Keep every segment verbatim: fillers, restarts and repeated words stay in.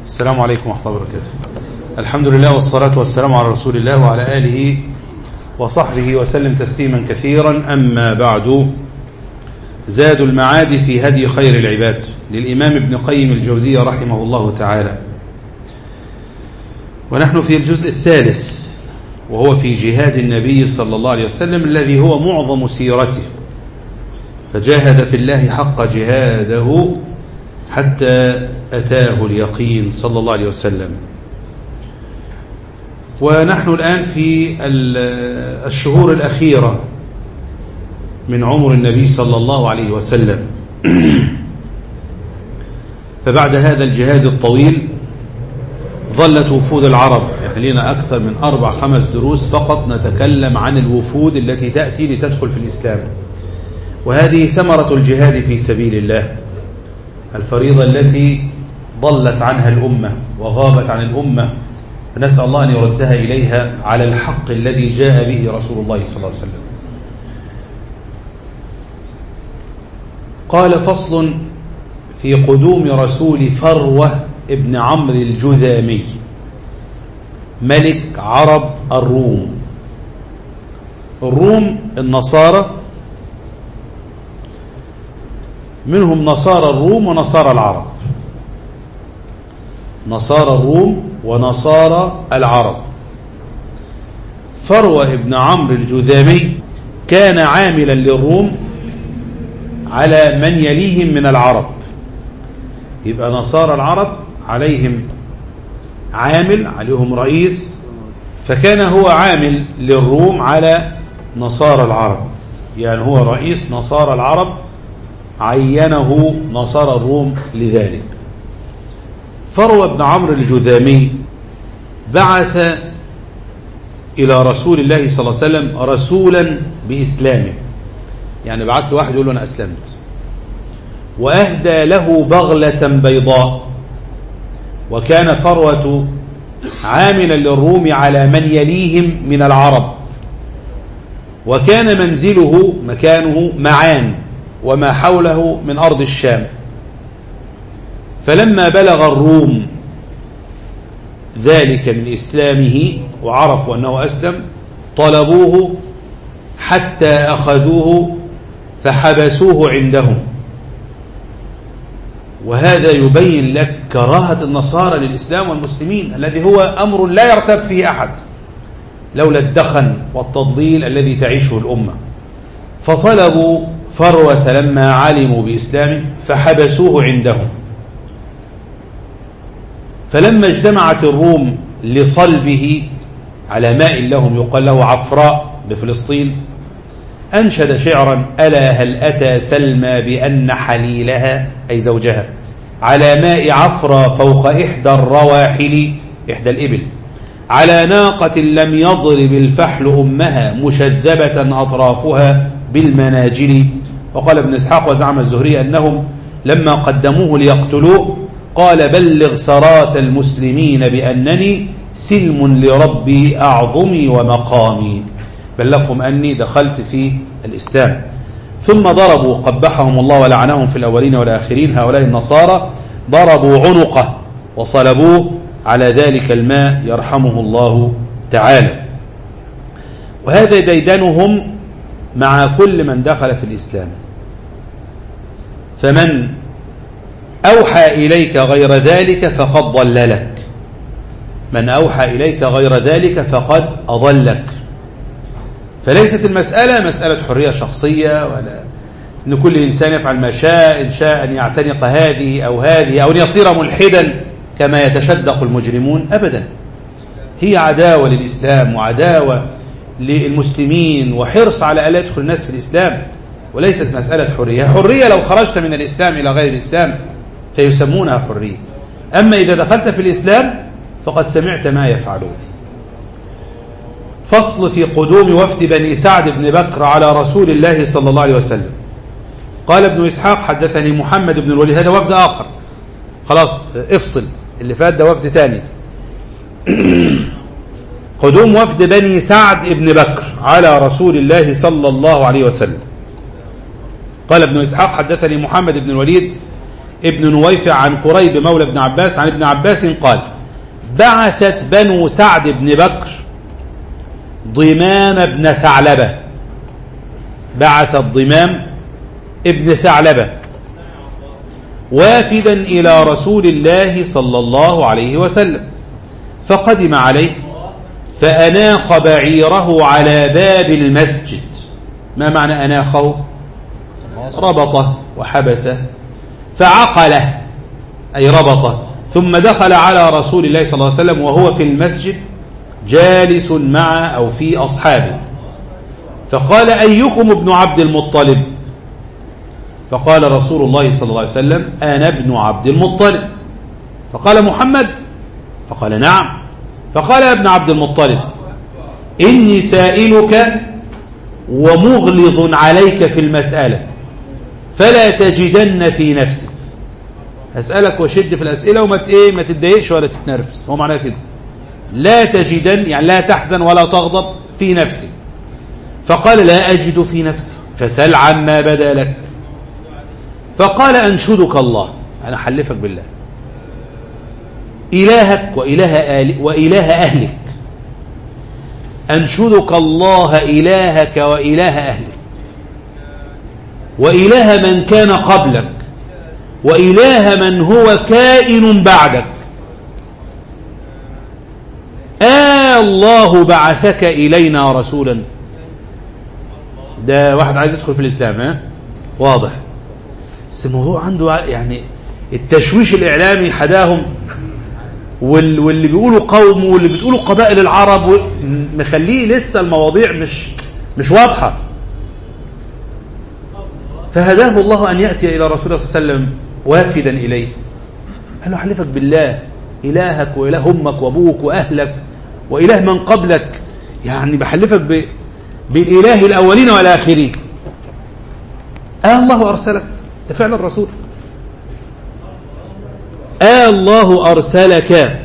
السلام عليكم ورحمة الله وبركاته. الحمد لله والصلاة والسلام على رسول الله وعلى آله وصحبه وسلم تسليما كثيرا. أما بعد، زاد المعاد في هدي خير العباد للإمام ابن قيم الجوزية رحمه الله تعالى، ونحن في الجزء الثالث وهو في جهاد النبي صلى الله عليه وسلم الذي هو معظم سيرته، فجاهد في الله حق جهاده حتى أتاه اليقين صلى الله عليه وسلم. ونحن الآن في الشهور الأخيرة من عمر النبي صلى الله عليه وسلم. فبعد هذا الجهاد الطويل ظلت وفود العرب، يعني لنا أكثر من أربع خمس دروس فقط نتكلم عن الوفود التي تأتي لتدخل في الإسلام، وهذه ثمرة الجهاد في سبيل الله، الفريضة التي ضلت عنها الأمة وغابت عن الأمة، فنسأل الله أن يردها إليها على الحق الذي جاء به رسول الله صلى الله عليه وسلم. قال: فصل في قدوم رسول فروة ابن عمرو الجذامي ملك عرب الروم. الروم النصارى، منهم نصارى الروم ونصارى العرب، نصارى الروم ونصارى العرب. فروة ابن عمرو الجذامي كان عاملا للروم على من يليهم من العرب، يبقى نصارى العرب عليهم عامل، عليهم رئيس، فكان هو عامل للروم على نصارى العرب، يعني هو رئيس نصارى العرب، عينه نصارى الروم لذلك. فروة بن عمرو الجذامي بعث إلى رسول الله صلى الله عليه وسلم رسولا بإسلامه، يعني بعث له واحد يقول له أنا أسلمت، وأهدى له بغلة بيضاء. وكان فروة عاملا للروم على من يليهم من العرب، وكان منزله مكانه معان وما حوله من أرض الشام. فلما بلغ الروم ذلك من إسلامه وعرفوا أنه أسلم، طلبوه حتى أخذوه فحبسوه عندهم. وهذا يبين لك كراهة النصارى للإسلام والمسلمين، الذي هو أمر لا يرتب فيه أحد لولا الدخن والتضليل الذي تعيشه الأمة. فطلبوا فروة لما علموا بإسلامه فحبسوه عندهم. فلما اجتمعت الروم لصلبه على ماء لهم يقال له عفراء بفلسطين، أنشد شعرا: ألا هل أتى سلمى بأن حليلها، أي زوجها، على ماء عفراء فوق إحدى الرواحل، إحدى الإبل، على ناقة لم يضرب الفحل أمها، مشذبة أطرافها بالمناجل. وقال ابن إسحاق وزعم الزهري أنهم لما قدموه ليقتلوه قال: بلغ سرات المسلمين بأنني سلم لربي أعظمي ومقامي، بلغهم أني دخلت في الإسلام. ثم ضربوا قبحهم الله ولعنهم في الأولين والآخرين هؤلاء النصارى، ضربوا عنقه وصلبوه على ذلك الماء يرحمه الله تعالى. وهذا ديدنهم مع كل من دخل في الإسلام. فمن أوحى إليك غير ذلك فقد ضللك، من أوحى إليك غير ذلك فقد أضلك. فليست المسألة مسألة حرية شخصية، ولا أن كل إنسان يفعل ما شاء، إن شاء أن يعتنق هذه أو هذه، أو أن يصير ملحدا كما يتشدق المجرمون. أبدا، هي عداوة للإسلام وعداوة للمسلمين وحرص على ألا يدخل الناس في الإسلام، وليست مسألة حرية. حرية لو خرجت من الإسلام إلى غير الإسلام فيسمونها حرية، أما إذا دخلت في الإسلام فقد سمعت ما يفعلون. فصل في قدوم وفد بني سعد بن بكر على رسول الله صلى الله عليه وسلم. قال ابن إسحاق: حدثني محمد بن الوليد، هذا وفد آخر، خلاص افصل، اللي فات ده وفد تاني. قدوم وفد بني سعد بن بكر على رسول الله صلى الله عليه وسلم. قال ابن إسحاق: حدثني محمد بن الوليد ابن نويفع عن كريب مولى ابن عباس عن ابن عباس قال بعثت بنو سعد بن بكر ضمام بن ثعلبة بعثت ضمام ابن ثعلبة وافدا إلى رسول الله صلى الله عليه وسلم فقدم عليه فأناخ بعيره على باب المسجد. ما معنى أناخه؟ ربطه وحبسه فعقله أي ربطه، ثم دخل على رسول الله صلى الله عليه وسلم وهو في المسجد جالس مع أو في أصحابه، فقال أيكم ابن عبد المطلب؟ فقال رسول الله صلى الله عليه وسلم أنا ابن عبد المطلب. فقال محمد؟ فقال نعم. فقال يا ابن عبد المطلب إني سائلك ومغلظ عليك في المسألة فلا تجدن في نفسك. أسألك وشد في الأسئلة وما ايه ما تتضايقش ولا تتنرفز. هو معناه كده لا تجدن يعني لا تحزن ولا تغضب في نفسك. فقال لا أجد في نفسي فسل عما بدا لك. فقال أنشدك الله أنا حلفك بالله إلهك وإله, آل وإله أهلك أنشدك الله إلهك وإله أهلك وإله من كان قبلك وإله من هو كائن بعدك آه الله بعثك إلينا رسولا. ده واحد عايز يدخل في الإسلام ها؟ واضح. بس الموضوع عنده يعني التشويش الإعلامي حداهم واللي بيقولوا قوم واللي بتقولوا قبائل العرب مخليه لسه المواضيع مش مش واضحة. فهداه الله أن يأتي إلى رسول الله صلى الله عليه وسلم وافدا إليه قال له حلفك بالله إلهك وإله أمك وأبوك وأهلك وإله من قبلك يعني بحلفك ب... بالإله الأولين والآخرين آه الله أرسلك. ده فعلا الرسول آه الله أرسلك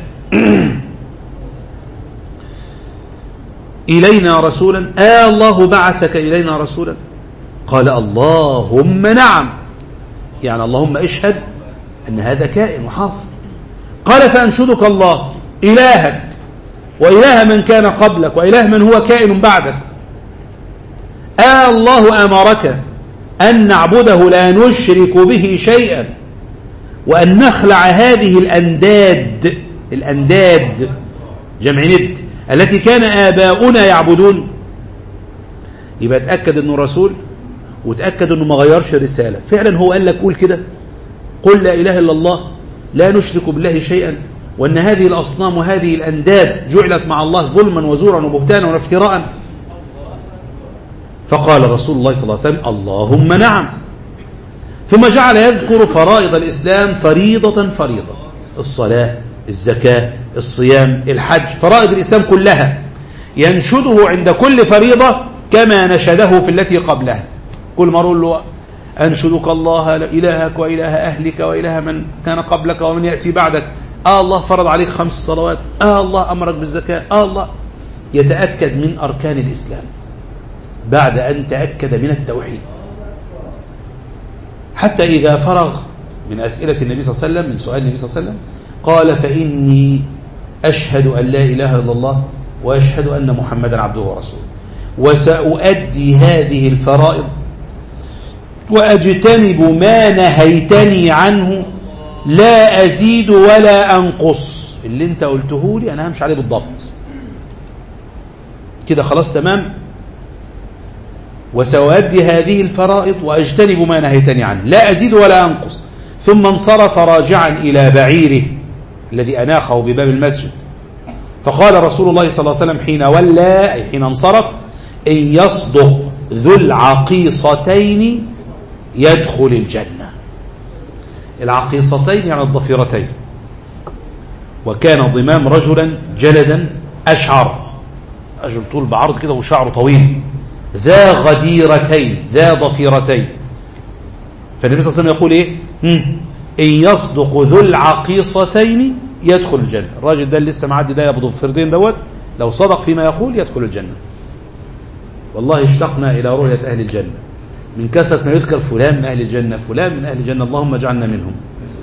إلينا رسولا آه الله بعثك إلينا رسولا. قال اللهم نعم يعني اللهم اشهد أن هذا كائن وحاصل. قال فأنشدك الله إلهك وإله من كان قبلك وإله من هو كائن بعدك آه الله أمرك أن نعبده لا نشرك به شيئا وأن نخلع هذه الأنداد الأنداد جمع ند التي كان آباؤنا يعبدون. يبقى تأكد أنه رسول وتأكد أنه ما غيرش رسالة. فعلا هو قال لك قول كده قل لا إله إلا الله لا نشرك بالله شيئا وأن هذه الأصنام وهذه الأنداد جعلت مع الله ظلما وزورا وبهتانا وافتراء. فقال رسول الله صلى الله عليه وسلم اللهم نعم. ثم جعل يذكر فرائض الإسلام فريضة فريضة الصلاة الزكاة الصيام الحج فرائض الإسلام كلها ينشده عند كل فريضة كما نشده في التي قبلها. كل ما نقول له أنشدك الله إلهك وإله أهلك وإله من كان قبلك ومن يأتي بعدك آه الله فرض عليك خمس صلوات آه الله أمرك بالزكاة آه الله يتأكد من أركان الإسلام بعد أن تأكد من التوحيد. حتى إذا فرغ من أسئلة النبي صلى الله عليه وسلم من سؤال النبي صلى الله عليه وسلم قال فإني أشهد أن لا إله إلا الله وأشهد أن محمدا عبده ورسوله وسأؤدي هذه الفرائض وأجتنب ما نهيتني عنه لا أزيد ولا أنقص. اللي انت قلته لي أنا همشي عليه بالضبط كده خلاص تمام. وسأؤدي هذه الفرائض وأجتنب ما نهيتني عنه لا أزيد ولا أنقص. ثم انصرف راجعا إلى بعيره الذي أناخه بباب المسجد. فقال رسول الله صلى الله عليه وسلم حين ولى أي حين انصرف إن يصدق ذو العقيصتين يدخل الجنة. العقيصتين يعني الضفيرتين. وكان ضمام رجلا جلدا أشعر رجل طول بعرض كده وشعره طويل ذا غديرتين ذا ضفيرتين. فالنبي صلى الله عليه وسلم يقول إيه إن يصدق ذو العقيصتين يدخل الجنة. الراجل ده اللي لسه معدي ده يبضو الفردين دوت لو صدق فيما يقول يدخل الجنة. والله اشتقنا إلى رؤية أهل الجنة من كثرة ما يذكر فلان من أهل الجنة فلان من أهل الجنة اللهم اجعلنا منهم.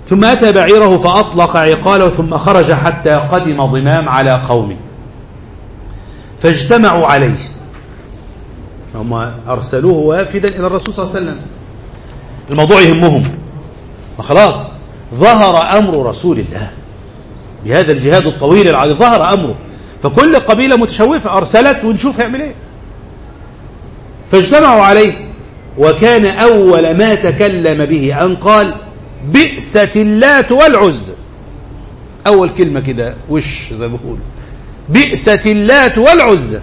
ثم أتى بعيره فأطلق عقاله ثم خرج حتى قدم ضمام على قومه فاجتمعوا عليه. هم أرسلوه وافدا إلى الرسول صلى الله عليه وسلم، الموضوع يهمهم، وخلاص ظهر أمر رسول الله بهذا الجهاد الطويل العريض، ظهر أمره، فكل قبيلة متشوفة أرسلت ونشوف يعمل إيه. فاجتمعوا عليه، وكان أول ما تكلم به أن قال بئست اللات والعزى. أول كلمة كده وش زي ما بقول بئست اللات والعزى.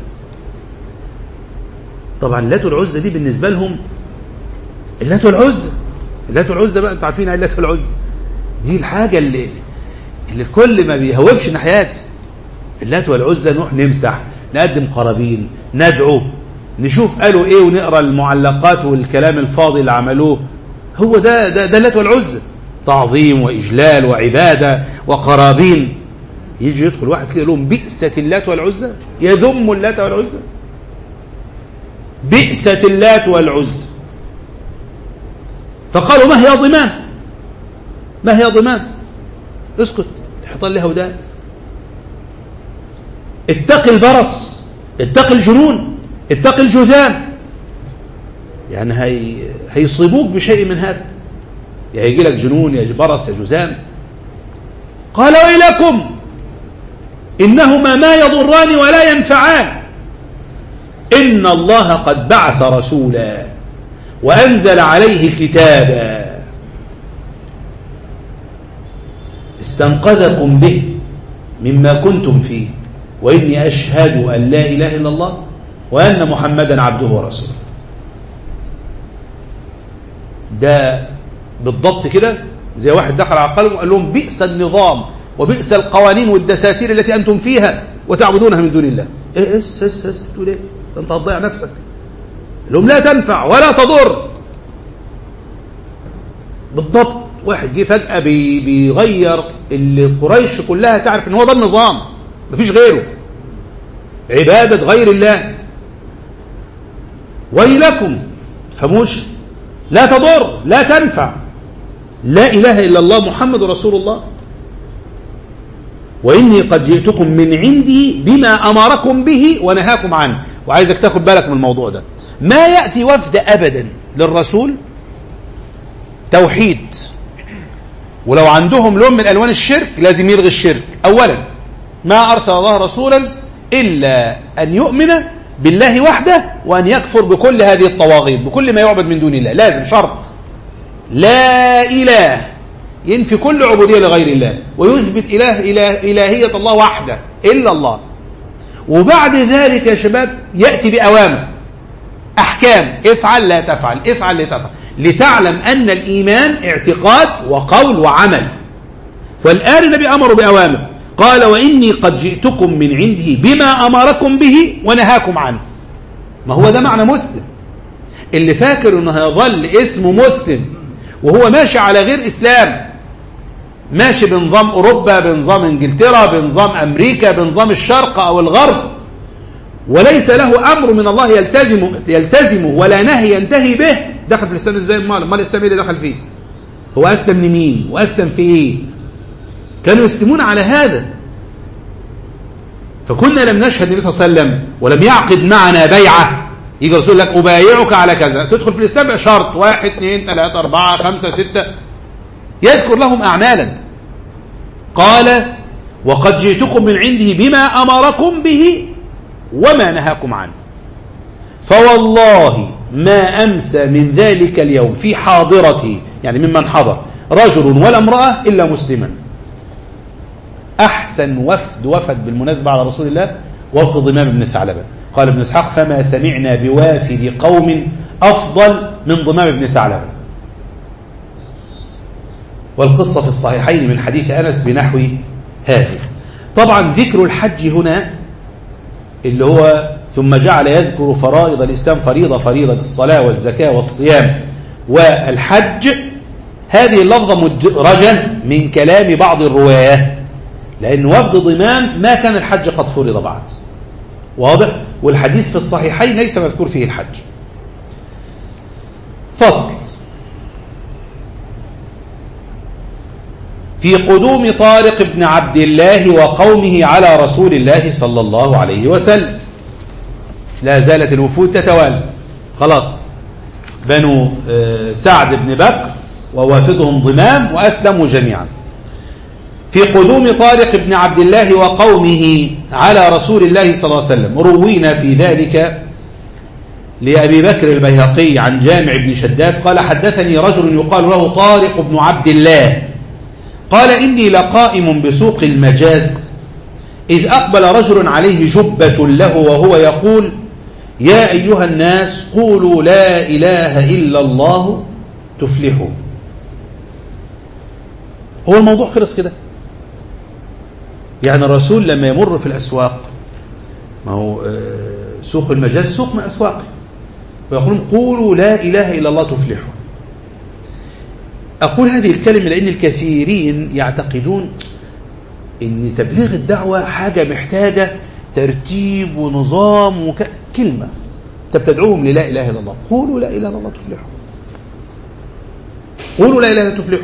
طبعا اللات والعزى دي بالنسبة لهم اللات والعزى اللات والعزى بقى انتوا عارفين اللات والعزى دي الحاجة اللي اللي الكل ما بيهوبش ناحيتها. اللات والعزى نروح نمسح، نقدم قرابين، ندعو، نشوف قالوا ايه ونقرا المعلقات والكلام الفاضي اللي عملوه. هو ده ده ده اللات والعزى، تعظيم واجلال وعباده وقرابين. يجي يدخل واحد كده يقول لهم بئست اللات والعزى، يذم اللات والعزى، بئست اللات والعزى. فقالوا ما هي ضمان، ما هي ضمان، اسكت، الحيطان لها ودان، اتق البرص، اتق الجنون، اتق الجذام. يعني هي هيصيبوك بشيء من هذا، يا يجي لك جنون يا برص يا جذام. قال ويلكم إنهما ما يضران ولا ينفعان، إن الله قد بعث رسولا وأنزل عليه كتابا استنقذكم به مما كنتم فيه، وإني أشهد أن لا إله إلا الله وأن محمدا عبده ورسوله. ده بالضبط كده زي واحد دخل على قلبه وقال لهم بئس النظام وبئس القوانين والدساتير التي أنتم فيها وتعبدونها من دون الله. إيه إس إس إس تقول إيه؟ أنت هتضيع نفسك. لهم لا تنفع ولا تضر. بالضبط واحد جه فجأة بي بيغير اللي قريش كلها تعرف إن هو ده النظام، مفيش غيره، عبادة غير الله. ويلكم، تفهموش؟ لا تضر لا تنفع، لا إله إلا الله محمد رسول الله، وإني قد جئتكم من عندي بما أمركم به ونهاكم عنه. وعايزك تاخد بالك من الموضوع ده، ما يأتي وفد أبدا للرسول توحيد، ولو عندهم لون من ألوان الشرك لازم يلغي الشرك. أولا ما أرسل الله رسولا إلا أن يؤمن بالله وحده وأن يكفر بكل هذه الطواغيت، بكل ما يعبد من دون الله. لازم شرط لا إله، ينفي كل عبودية لغير الله ويثبت إله إله إلهية الله وحده إلا الله. وبعد ذلك يا شباب يأتي بأوامر، أحكام، افعل لا تفعل، افعل لا تفعل، لتعلم أن الإيمان اعتقاد وقول وعمل. والآن النبي أمر بأوامر، قال وإني قد جئتكم من عنده بما أمركم به ونهاكم عنه. ما هو ده معنى مسلم. اللي فاكر أنه هيظل اسمه مسلم وهو ماشي على غير إسلام، ماشي بنظام أوروبا، بنظام إنجلترا، بنظام أمريكا، بنظام الشرق أو الغرب، وليس له أمر من الله يلتزم يلتزمه ولا نهي ينتهي به، دخل في الإسلام إزاي؟ ما ما الإسلام اللي دخل فيه؟ هو أسلم لمين؟ وأسلم في إيه؟ كانوا يسلمون على هذا. فكنا لم نشهد النبي صلى الله عليه وسلم ولم يعقد معنا بيعة، يجي رسول لك أبايعك على كذا، تدخل في الإسلام شرط واحد اثنين ثلاثة أربعة خمسة ستة، يذكر لهم أعمالا. قال وقد جئتكم من عنده بما أمركم به وما نهاكم عنه، فوالله ما أمسى من ذلك اليوم في حاضرته، يعني ممن حضر، رجل ولا امرأة إلا مسلما. أحسن وفد وفد بالمناسبة على رسول الله وفد ضمام بن ثعلبة. قال ابن إسحاق فما سمعنا بوافد قوم أفضل من ضمام بن ثعلبة. والقصة في الصحيحين من حديث أنس بنحو هذه. طبعا ذكر الحج هنا اللي هو ثم جعل يذكر فرائض الإسلام، فريضة فريضة الصلاة والزكاة والصيام والحج، هذه اللفظة مدرجة من كلام بعض الرواة، لأن وفد ضمام ما كان الحج قد فرض بعد، واضح؟ والحديث في الصحيحين ليس مذكور فيه الحج. فصل. في قدوم طارق بن عبد الله وقومه على رسول الله صلى الله عليه وسلم. لا زالت الوفود تتوالى، خلاص بنو سعد بن بكر ووافدهم ضمام وأسلموا جميعا. في قدوم طارق بن عبد الله وقومه على رسول الله صلى الله عليه وسلم. روينا في ذلك لأبي بكر البيهقي عن جامع بن شداد قال حدثني رجل يقال له طارق بن عبد الله قال إني لقائم بسوق المجاز إذ أقبل رجل عليه جبة له وهو يقول يا أيها الناس قولوا لا إله إلا الله تفلحوا. هو الموضوع خلص كده؟ يعني الرسول لما يمر في الأسواق، ما هو سوق المجاز سوق من أسواقه، ويقولون قولوا لا إله إلا الله تفلحوا. أقول هذه الكلمة لأن الكثيرين يعتقدون أن تبليغ الدعوة حاجة محتاجة ترتيب ونظام وك... كلمة تبتدعوهم للا إله إلا الله. قولوا لا إله إلا الله تفلحوا، قولوا لا إله إلا الله تفلحوا.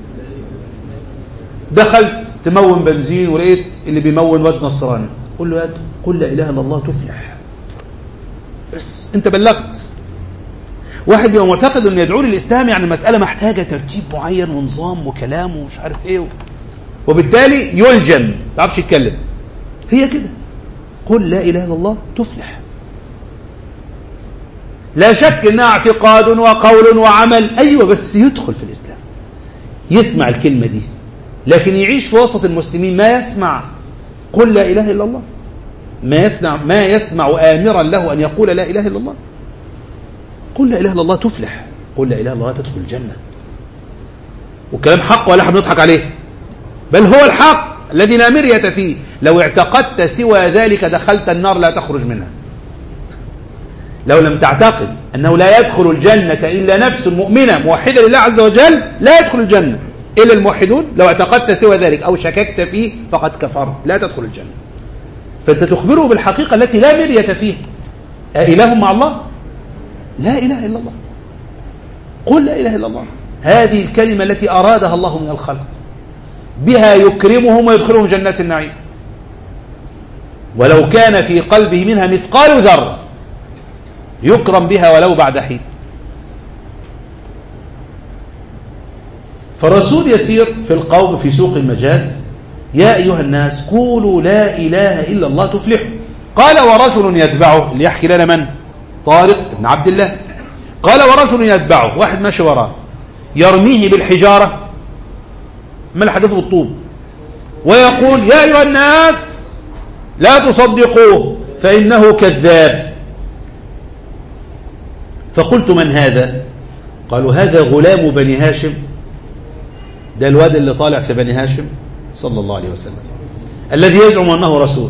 دخلت تمون بنزين ولقيت اللي بيمون واد نصراني، قل له قل لا إله إلا الله تفلح، بس أنت بلغت. واحد بيبقى معتقد أن يدعو للإسلام يعني مسألة محتاجة ترتيب معين ونظام وكلام ومش عارف إيه و... وبالتالي يلجم ما تعرفش يتكلم. هي كده، قل لا إله إلا الله تفلح. لا شك أنها اعتقاد وقول وعمل، أيوة، بس يدخل في الإسلام، يسمع الكلمة دي، لكن يعيش في وسط المسلمين ما يسمع قل لا إله إلا الله، ما يسمع ما يسمع آمرا له أن يقول لا إله إلا الله. قل لا إله إلا الله تفلح، قل لا إله إلا الله تدخل الجنة. وكلام حق ولا احنا بنضحك عليه، بل هو الحق الذي لا مرية فيه. لو اعتقدت سوى ذلك دخلت النار لا تخرج منها. لو لم تعتقد أنه لا يدخل الجنة إلا نفس مؤمنة موحدة لله عز وجل لا يدخل الجنة إلا الموحدون، لو اعتقدت سوى ذلك أو شككت فيه فقد كفرت، لا تدخل الجنة. فأنت تخبره بالحقيقة التي لا مرية فيها. أإله مع الله؟ لا إله إلا الله. قل لا إله إلا الله، هذه الكلمة التي أرادها الله من الخلق، بها يكرمهم ويدخلهم جنات النعيم، ولو كان في قلبه منها مثقال ذرة يكرم بها ولو بعد حين. فالرسول يسير في القوم في سوق المجاز يا أيها الناس قولوا لا إله إلا الله تفلحوا. قال ورجل يتبعه، ليحكي لنا من؟ طارق بن عبد الله. قال ورجل يتبعه، واحد ماشي وراه يرميه بالحجارة، ما الحدث بالطوب، ويقول يا أيها الناس لا تصدقوه فإنه كذاب. فقلت من هذا؟ قالوا هذا غلام بني هاشم، ده الواد اللي طالع في بني هاشم صلى الله عليه وسلم الذي يزعم أنه رسول.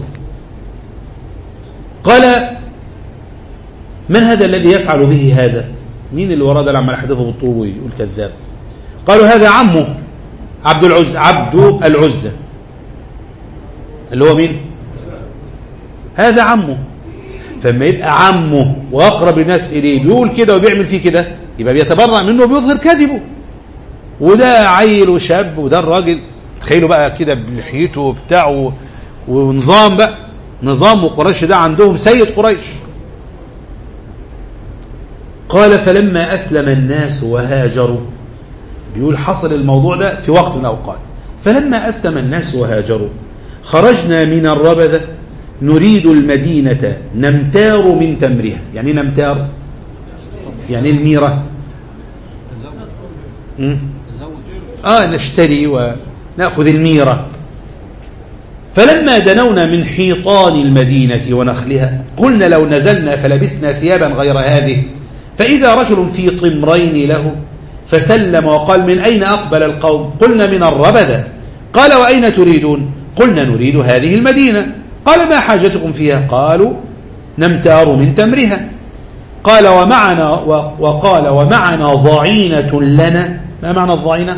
قال من هذا الذي يفعل به هذا؟ مين اللي وراه ده لما يحدثه بالطوب ويقول كذاب؟ قالوا هذا عمه عبد العزة، عبد العزة اللي هو مين؟ هذا عمه. فلما يبقى عمه وأقرب الناس إليه بيقول كده وبيعمل فيه كده، يبقى بيتبرع منه وبيظهر كذبه. وده عيل وشاب، وده الراجل تخيلوا بقى كده بلحيته وبتاعه ونظام بقى، نظام وقريش ده عندهم سيد قريش. قال فلما أسلم الناس وهاجروا، بيقول حصل الموضوع ده في وقت من الأوقات، فلما أسلم الناس وهاجروا خرجنا من الربذة نريد المدينة نمتار من تمرها. يعني نمتار يعني الميرة، آه نشتري ونأخذ الميرة. فلما دنونا من حيطان المدينة ونخلها قلنا لو نزلنا فلبسنا ثيابا غير هذه، فإذا رجل في طمرين له فسلم وقال من أين أقبل القوم؟ قلنا من الربذة. قال وأين تريدون؟ قلنا نريد هذه المدينة. قال ما حاجتكم فيها؟ قالوا نمتار من تمرها. قال ومعنا وقال ومعنا ضعينة لنا. ما معنى الضعينة؟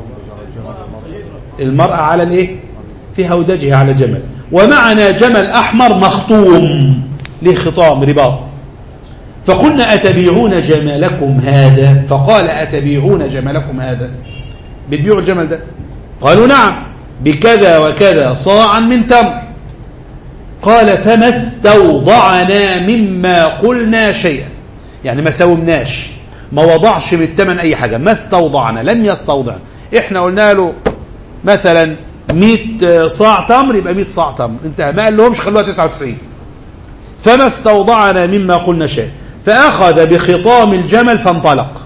المرأة على الايه؟ في هودجها على جمل. ومعنا جمل أحمر مخطوم له خطام رباط. فقلنا أتبيعون جملكم هذا؟ فقال أتبيعون جملكم هذا؟ بتبيعوا الجمل ده؟ قالوا نعم بكذا وكذا صاعا من تمر. قال فما استوضعنا مما قلنا شيئا، يعني ما ساومناش، ما وضعش بالثمن أي حاجة، ما استوضعنا، لم يستوضع. إحنا قلنا له مثلا مئة صاع تمر يبقى مئة صاع تمر، انتهى، ما قال لهمش خلوها تسعة وتسعين. فما استوضعنا مما قلنا شيئا، فأخذ بخطام الجمل فانطلق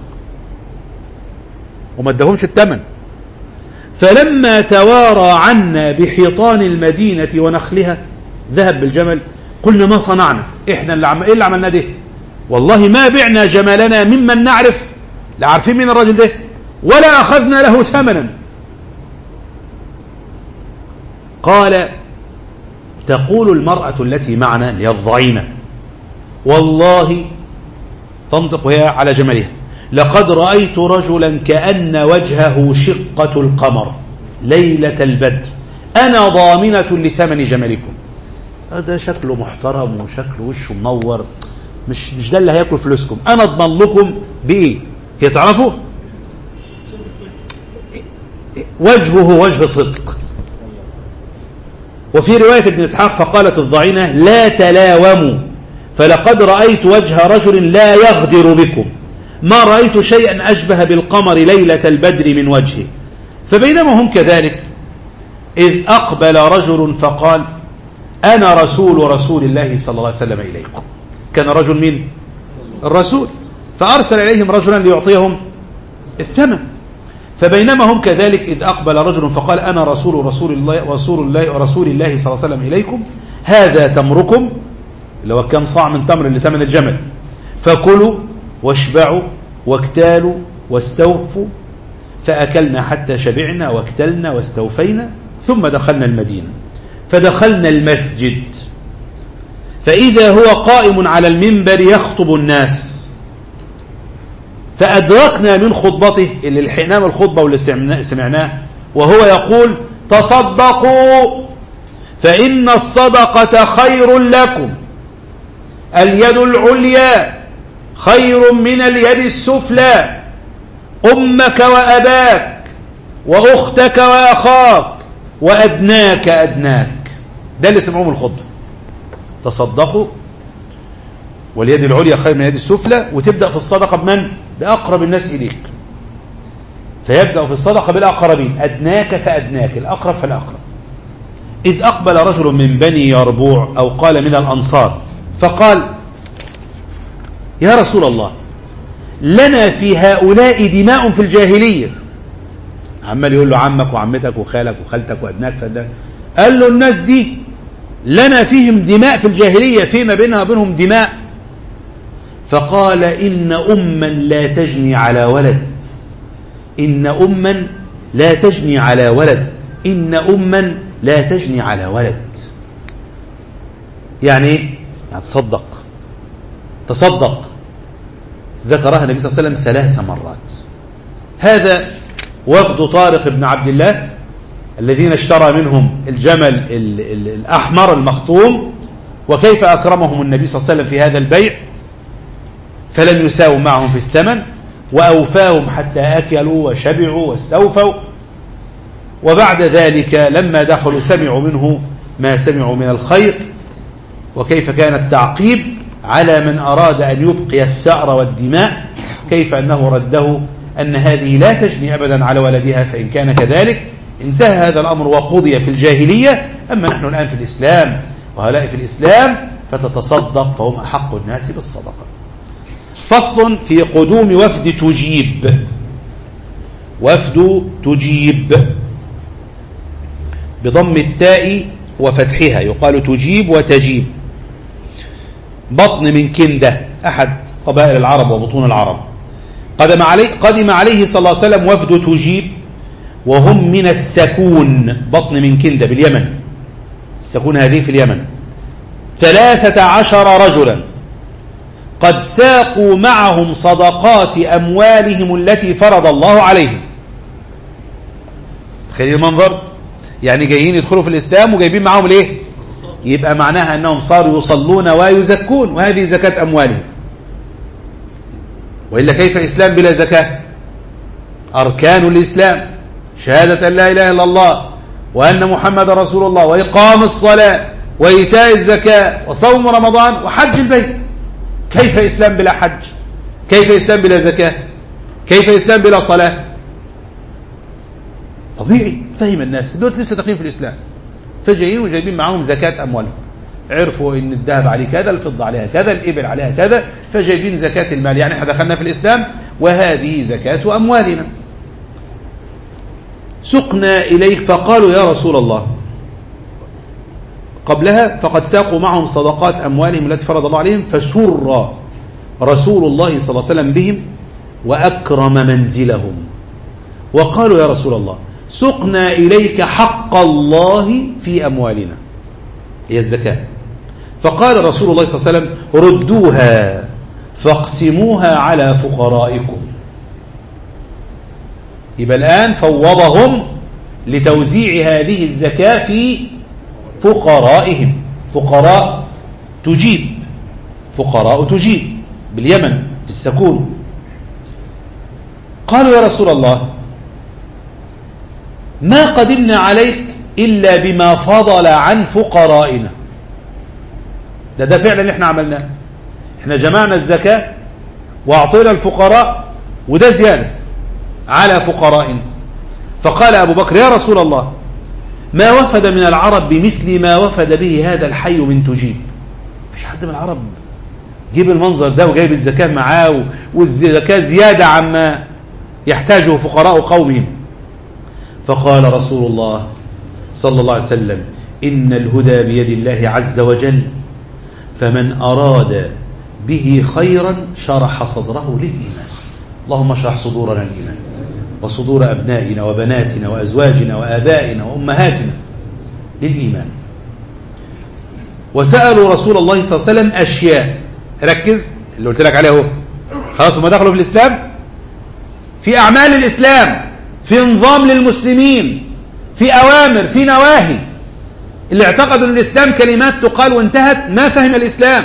وما ادهمش الثمن. فلما توارى عنا بحيطان المدينة ونخلها ذهب بالجمل. قلنا ما صنعنا، احنا اللي عم... ايه اللي عملنا ده؟ والله ما بعنا جمالنا ممن نعرف، لا عارفين مين الرجل ده، ولا أخذنا له ثمنا. قال تقول المرأة التي معنا ليضعينا والله، تنطق وهي على جملها، لقد رأيت رجلا كأن وجهه شقة القمر ليلة البدر، أنا ضامنة لثمن جملكم. هذا شكله محترم وشكله وشه منور، مش مش ده اللي هياكل فلوسكم، أنا أضمن لكم بإيه؟ هي تعرفوا وجهه وجه صدق. وفي رواية ابن إسحاق فقالت الضعينة لا تلاوموا فلقد رأيت وجه رجل لا يغدر بكم، ما رأيت شيئا أشبه بالقمر ليلة البدر من وجهه. فبينما هم كذلك إذ أقبل رجل فقال أنا رسول رسول الله صلى الله عليه وسلم إليكم. كان رجل مين؟ الرسول، فأرسل إليهم رجلا ليعطيهم الثمن. فبينما هم كذلك إذ أقبل رجل فقال أنا رسول رسول الله رسول الله رسول الله صلى الله عليه وسلم إليكم، هذا تمركم، اللي هو كم صاع من تمر اللي ثمن الجمل، فكلوا واشبعوا واكتالوا واستوفوا. فأكلنا حتى شبعنا واكتلنا واستوفينا، ثم دخلنا المدينة. فدخلنا المسجد فإذا هو قائم على المنبر يخطب الناس، فأدركنا من خطبته اللي لحقناه من الخطبة واللي سمعناه وهو يقول تصدقوا فإن الصدقة خير لكم، اليد العليا خير من اليد السفلى، أمك وأباك وأختك وأخاك وأدناك أدناك. ده اللي سمعوه من الخطبة، تصدقوا واليد العليا خير من اليد السفلى. وتبدأ في الصدقة بمن؟ بأقرب الناس إليك، فيبدأ في الصدقة بالأقربين، أدناك فأدناك، الأقرب فالأقرب. إذ أقبل رجل من بني يربوع أو قال من الأنصار فقال يا رسول الله لنا في هؤلاء دماء في الجاهلية. عمال يقول له عمك وعمتك وخالك وخالتك وأدناك فأدناك، قال له الناس دي لنا فيهم دماء في الجاهلية، فيما بينها وبينهم دماء. فقال إن أما لا تجني على ولد، إن أما لا تجني على ولد، إن أما لا تجني على ولد. يعني ايه؟ يعني تصدق، تصدق. ذكرها النبي صلى الله عليه وسلم ثلاث مرات. هذا وفد طارق بن عبد الله الذين اشترى منهم الجمل الأحمر المخطوم، وكيف أكرمهم النبي صلى الله عليه وسلم في هذا البيع، فلم يساوم معهم في الثمن وأوفاهم حتى أكلوا وشبعوا واستوفوا. وبعد ذلك لما دخلوا سمعوا منه ما سمعوا من الخير، وكيف كان التعقيب على من أراد أن يبقي الثأر والدماء، كيف أنه رده أن هذه لا تجني أبدا على ولدها، فإن كان كذلك انتهى هذا الأمر وقضي في الجاهلية. أما نحن الآن في الإسلام وهؤلاء في الإسلام فتصدق فهم أحق الناس بالصدقة. فصل في قدوم وفد تجيب. وفد تجيب بضم التاء وفتحها، يقال تجيب وتجيب. بطن من كندة أحد قبائل العرب وبطون العرب. قدم عليه, قدم عليه صلى الله عليه وسلم وفد تجيب وهم من السكون، بطن من كندة باليمن، السكون هذه في اليمن، ثلاثة عشر رجلا قد ساقوا معهم صدقات أموالهم التي فرض الله عليهم. خلي المنظر، يعني جايين يدخلوا في الإسلام وجايبين معهم ليه؟ يبقى معناها أنهم صاروا يصلون ويزكون، وهذه زكاة أموالهم. وإلا كيف إسلام بلا زكاة؟ أركان الإسلام شهادة أن لا إله إلا الله وأن محمد رسول الله وإقام الصلاة وإيتاء الزكاة وصوم رمضان وحج البيت. كيف إسلام بلا حج؟ كيف إسلام بلا زكاة؟ كيف إسلام بلا صلاة؟ طبيعي فهم الناس دول لسه داخلين في الإسلام، فجايين وجايبين معاهم زكاة أموالهم، عرفوا إن الذهب عليه كذا، الفضة عليها كذا، الإبل عليها كذا، فجايبين زكاة المال. يعني احنا دخلنا في الإسلام وهذه زكاة أموالنا. سقنا إليك فقالوا يا رسول الله، قبلها فقد ساقوا معهم صدقات أموالهم التي فرض الله عليهم، فسر رسول الله صلى الله عليه وسلم بهم وأكرم منزلهم، وقالوا يا رسول الله سقنا إليك حق الله في أموالنا، هي الزكاة. فقال رسول الله صلى الله عليه وسلم ردوها فاقسموها على فقرائكم. يبقى الآن فوضهم لتوزيع هذه الزكاة في فقرائهم. فقراء تجيب، فقراء تجيب باليمن في السكون. قالوا يا رسول الله ما قدمنا عليك إلا بما فضل عن فقرائنا. ده ده فعلا اللي احنا عملناه، احنا جمعنا الزكاة واعطينا الفقراء وده زيادة على فقرائنا. فقال أبو بكر يا رسول الله ما وفد من العرب بمثل ما وفد به هذا الحي من تجيب. مفيش حد من العرب جيب المنظر ده وجايب الزكاة معاه والزكاة زيادة عما يحتاجه فقراء قومهم. فقال رسول الله صلى الله عليه وسلم إن الهدى بيد الله عز وجل، فمن أراد به خيرا شرح صدره للإيمان. اللهم اشرح صدورنا الإيمان وصدور أبنائنا وبناتنا وأزواجنا وآبائنا وأمهاتنا للإيمان. وسألوا رسول الله صلى الله عليه وسلم أشياء، ركز اللي قلت لك عليه هو، خلاص هم دخلوا في الإسلام، في أعمال الإسلام، في نظام للمسلمين، في أوامر، في نواهي. اللي اعتقدوا أن الإسلام كلمات تقال وانتهت ما فهم الإسلام.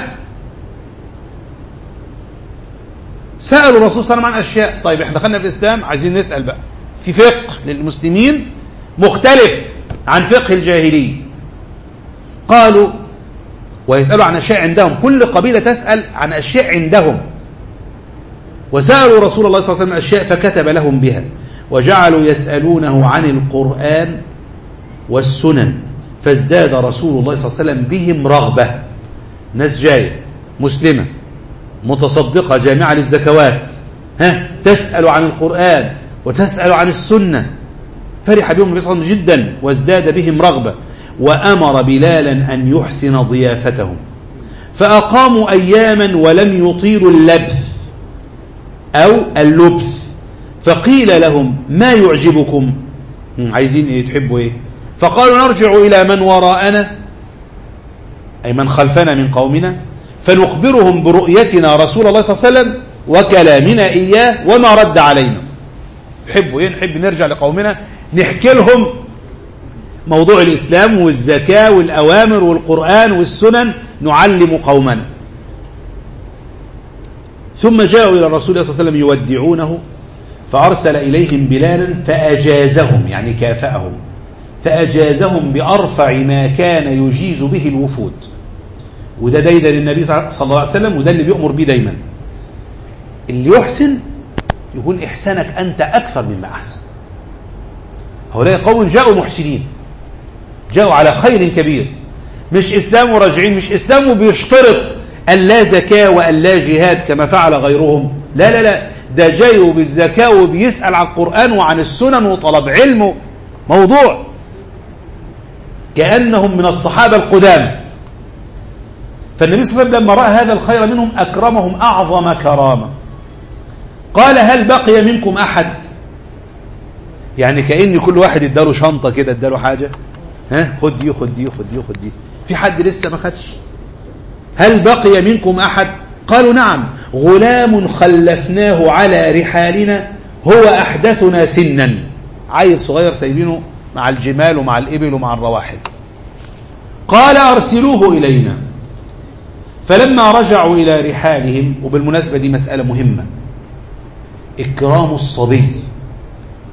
سألوا الرسول صلى الله عليه وسلم عن أشياء. طيب احنا دخلنا في الإسلام، عايزين نسأل بقى في فقه للمسلمين مختلف عن فقه الجاهلية. قالوا ويسألوا عن أشياء عندهم، كل قبيلة تسأل عن أشياء عندهم. وسألوا رسول الله صلى الله عليه وسلم أشياء فكتب لهم بها، وجعلوا يسألونه عن القرآن والسنن، فازداد رسول الله صلى الله عليه وسلم بهم رغبة. ناس جاية مسلمة متصدقة جامعة للزكوات، ها تسأل عن القرآن وتسأل عن السنة، فرح بهم النبي صلى الله عليه وسلم جدا وازداد بهم رغبة. وأمر بلالا أن يحسن ضيافتهم، فأقاموا أياما ولم يطيلوا اللبث أو اللبث. فقيل لهم ما يعجبكم؟ عايزين ايه؟ تحبوا ايه؟ فقالوا نرجع إلى من وراءنا، أي من خلفنا من قومنا، فنخبرهم برؤيتنا رسول الله صلى الله عليه وسلم وكلامنا إياه وما رد علينا. تحبوا ايه؟ نحب نرجع لقومنا نحكي لهم موضوع الإسلام والزكاة والأوامر والقرآن والسنن، نعلم قومنا. ثم جاءوا إلى الرسول صلى الله عليه وسلم يودعونه، فأرسل إليهم بلالا فأجازهم، يعني كافأهم، فأجازهم بأرفع ما كان يجيز به الوفود. وده دايدا للنبي صلى الله عليه وسلم، وده اللي بيؤمر به دايما. اللي يحسن يكون إحسانك أنت أكثر مما أحسن. هؤلاء قوم جاءوا محسنين، جاءوا على خير كبير، مش إسلام وراجعين، مش إسلام وبيشترط أن لا زكاة وأن لا جهاد كما فعل غيرهم. لا لا لا، ده جاي بالزكاة وبيسأل عن القرآن وعن السنن وطلب علمه، موضوع كأنهم من الصحابة القدامى. فالنبي صلى الله عليه وسلم لما رأى هذا الخير منهم أكرمهم أعظم كرامة. قال هل بقي منكم أحد؟ يعني كأن كل واحد اداله شنطة كده، اداله حاجة، ها خد دي خد دي خد دي خد دي، في حد لسه ما خدش؟ هل بقي منكم أحد؟ قالوا نعم، غلام خلفناه على رحالنا هو أحدثنا سنا، عيل صغير سايبينه مع الجمال ومع الإبل ومع الرواحل. قال أرسلوه إلينا. فلما رجعوا إلى رحالهم، وبالمناسبة دي مسألة مهمة، إكرام الصبي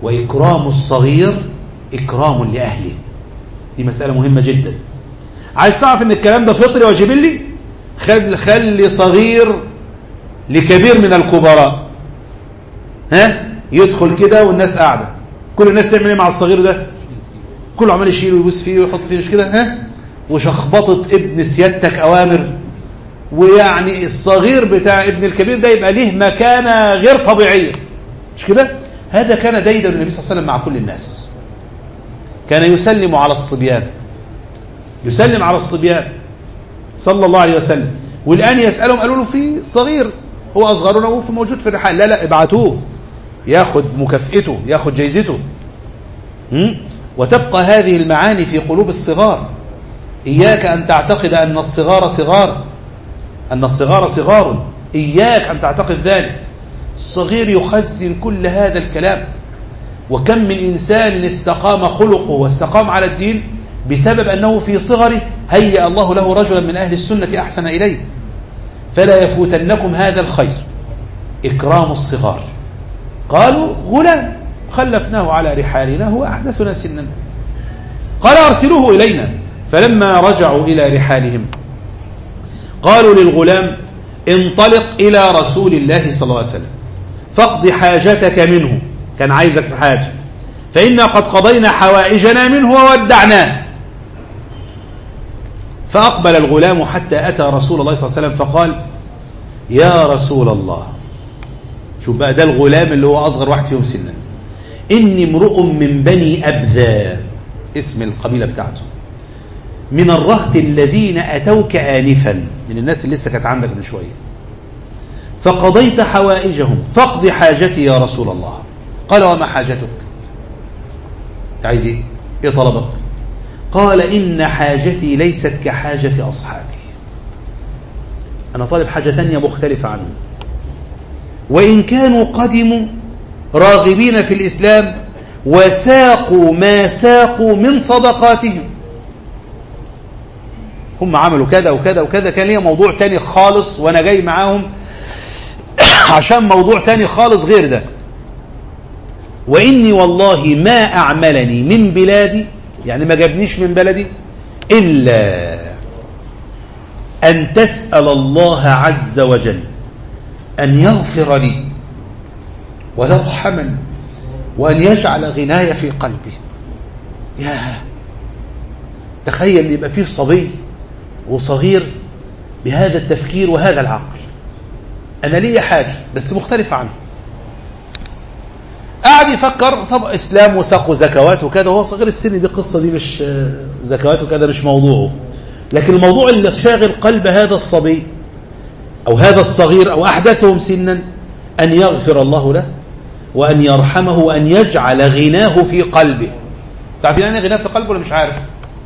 وإكرام الصغير إكرام لأهله. دي مسألة مهمة جدا. عايز تعرف ان الكلام ده فطري وجبلي؟ خلي خلي صغير لكبير من الكبراء، ها يدخل كده والناس قاعدة، كل الناس تعمل ايه مع الصغير ده؟ كله عمال يشيل ويبوس فيه ويحط فيه، مش كده؟ ها وشخبطة ابن سيادتك أوامر. ويعني الصغير بتاع ابن الكبير ده يبقى ليه مكانة غير طبيعية، مش كده؟ هذا كان ديدا النبي صلى الله عليه وسلم مع كل الناس. كان يسلم على الصبيان، يسلم على الصبيان صلى الله عليه وسلم. والآن يسألهم، قالوا له في صغير هو أصغرنا وهو موجود في الرحال. لا لا ابعتوه ياخد مكافئته، ياخد جايزته. وتبقى هذه المعاني في قلوب الصغار. إياك أن تعتقد أن الصغار صغار، أن الصغار صغار، إياك أن تعتقد ذلك. الصغير يخزن كل هذا الكلام. وكم من إنسان استقام خلقه واستقام على الدين بسبب أنه في صغره هيأ الله له رجلا من أهل السنة أحسن إليه. فلا يفوتنكم هذا الخير، إكرام الصغار. قالوا غلام خلفناه على رحالنا هو أحدثنا سنا، قال أرسلوه إلينا. فلما رجعوا إلى رحالهم قالوا للغلام انطلق إلى رسول الله صلى الله عليه وسلم فاقض حاجتك منه، كان عايزك في حاجة، فإنا قد قضينا حوائجنا منه وودعناه. فأقبل الغلام حتى أتى رسول الله صلى الله عليه وسلم فقال يا رسول الله، شوف بقى ده الغلام اللي هو أصغر واحد فيهم سنا، إني امرؤ من بني أبذى، اسم القبيلة بتاعته، من الرهط الذين أتوك آنفا، من الناس اللي لسه كانت عندك من شوية، فقضيت حوائجهم فاقض حاجتي يا رسول الله. قال وما حاجتك؟ انت عايز ايه؟ ايه طلبك؟ قال إن حاجتي ليست كحاجة أصحابي، أنا طالب حاجة تانية مختلفة عنهم، وإن كانوا قدموا راغبين في الإسلام وساقوا ما ساقوا من صدقاتهم، هم عملوا كذا وكذا وكذا، كان ليه موضوع تاني خالص وأنا جاي معاهم عشان موضوع تاني خالص غير ده. وإني والله ما أعملني من بلادي، يعني ما جابنيش من بلدي إلا أن تسأل الله عز وجل أن يغفر لي ويرحمني وأن يجعل غناي في قلبي. يا تخيل يبقى فيه صبي وصغير بهذا التفكير وهذا العقل، أنا لي حاجة بس مختلفة عنه. قاعد يفكر طب إسلام وساق زكوات وكذا، هو صغير السن، دي قصة، دي مش زكوات وكذا مش موضوعه. لكن الموضوع اللي شاغل قلب هذا الصبي أو هذا الصغير أو أحدثهم سنا أن يغفر الله له وأن يرحمه وأن يجعل غناه في قلبه. تعرفين يعني غناه في قلبه ولا مش عارف؟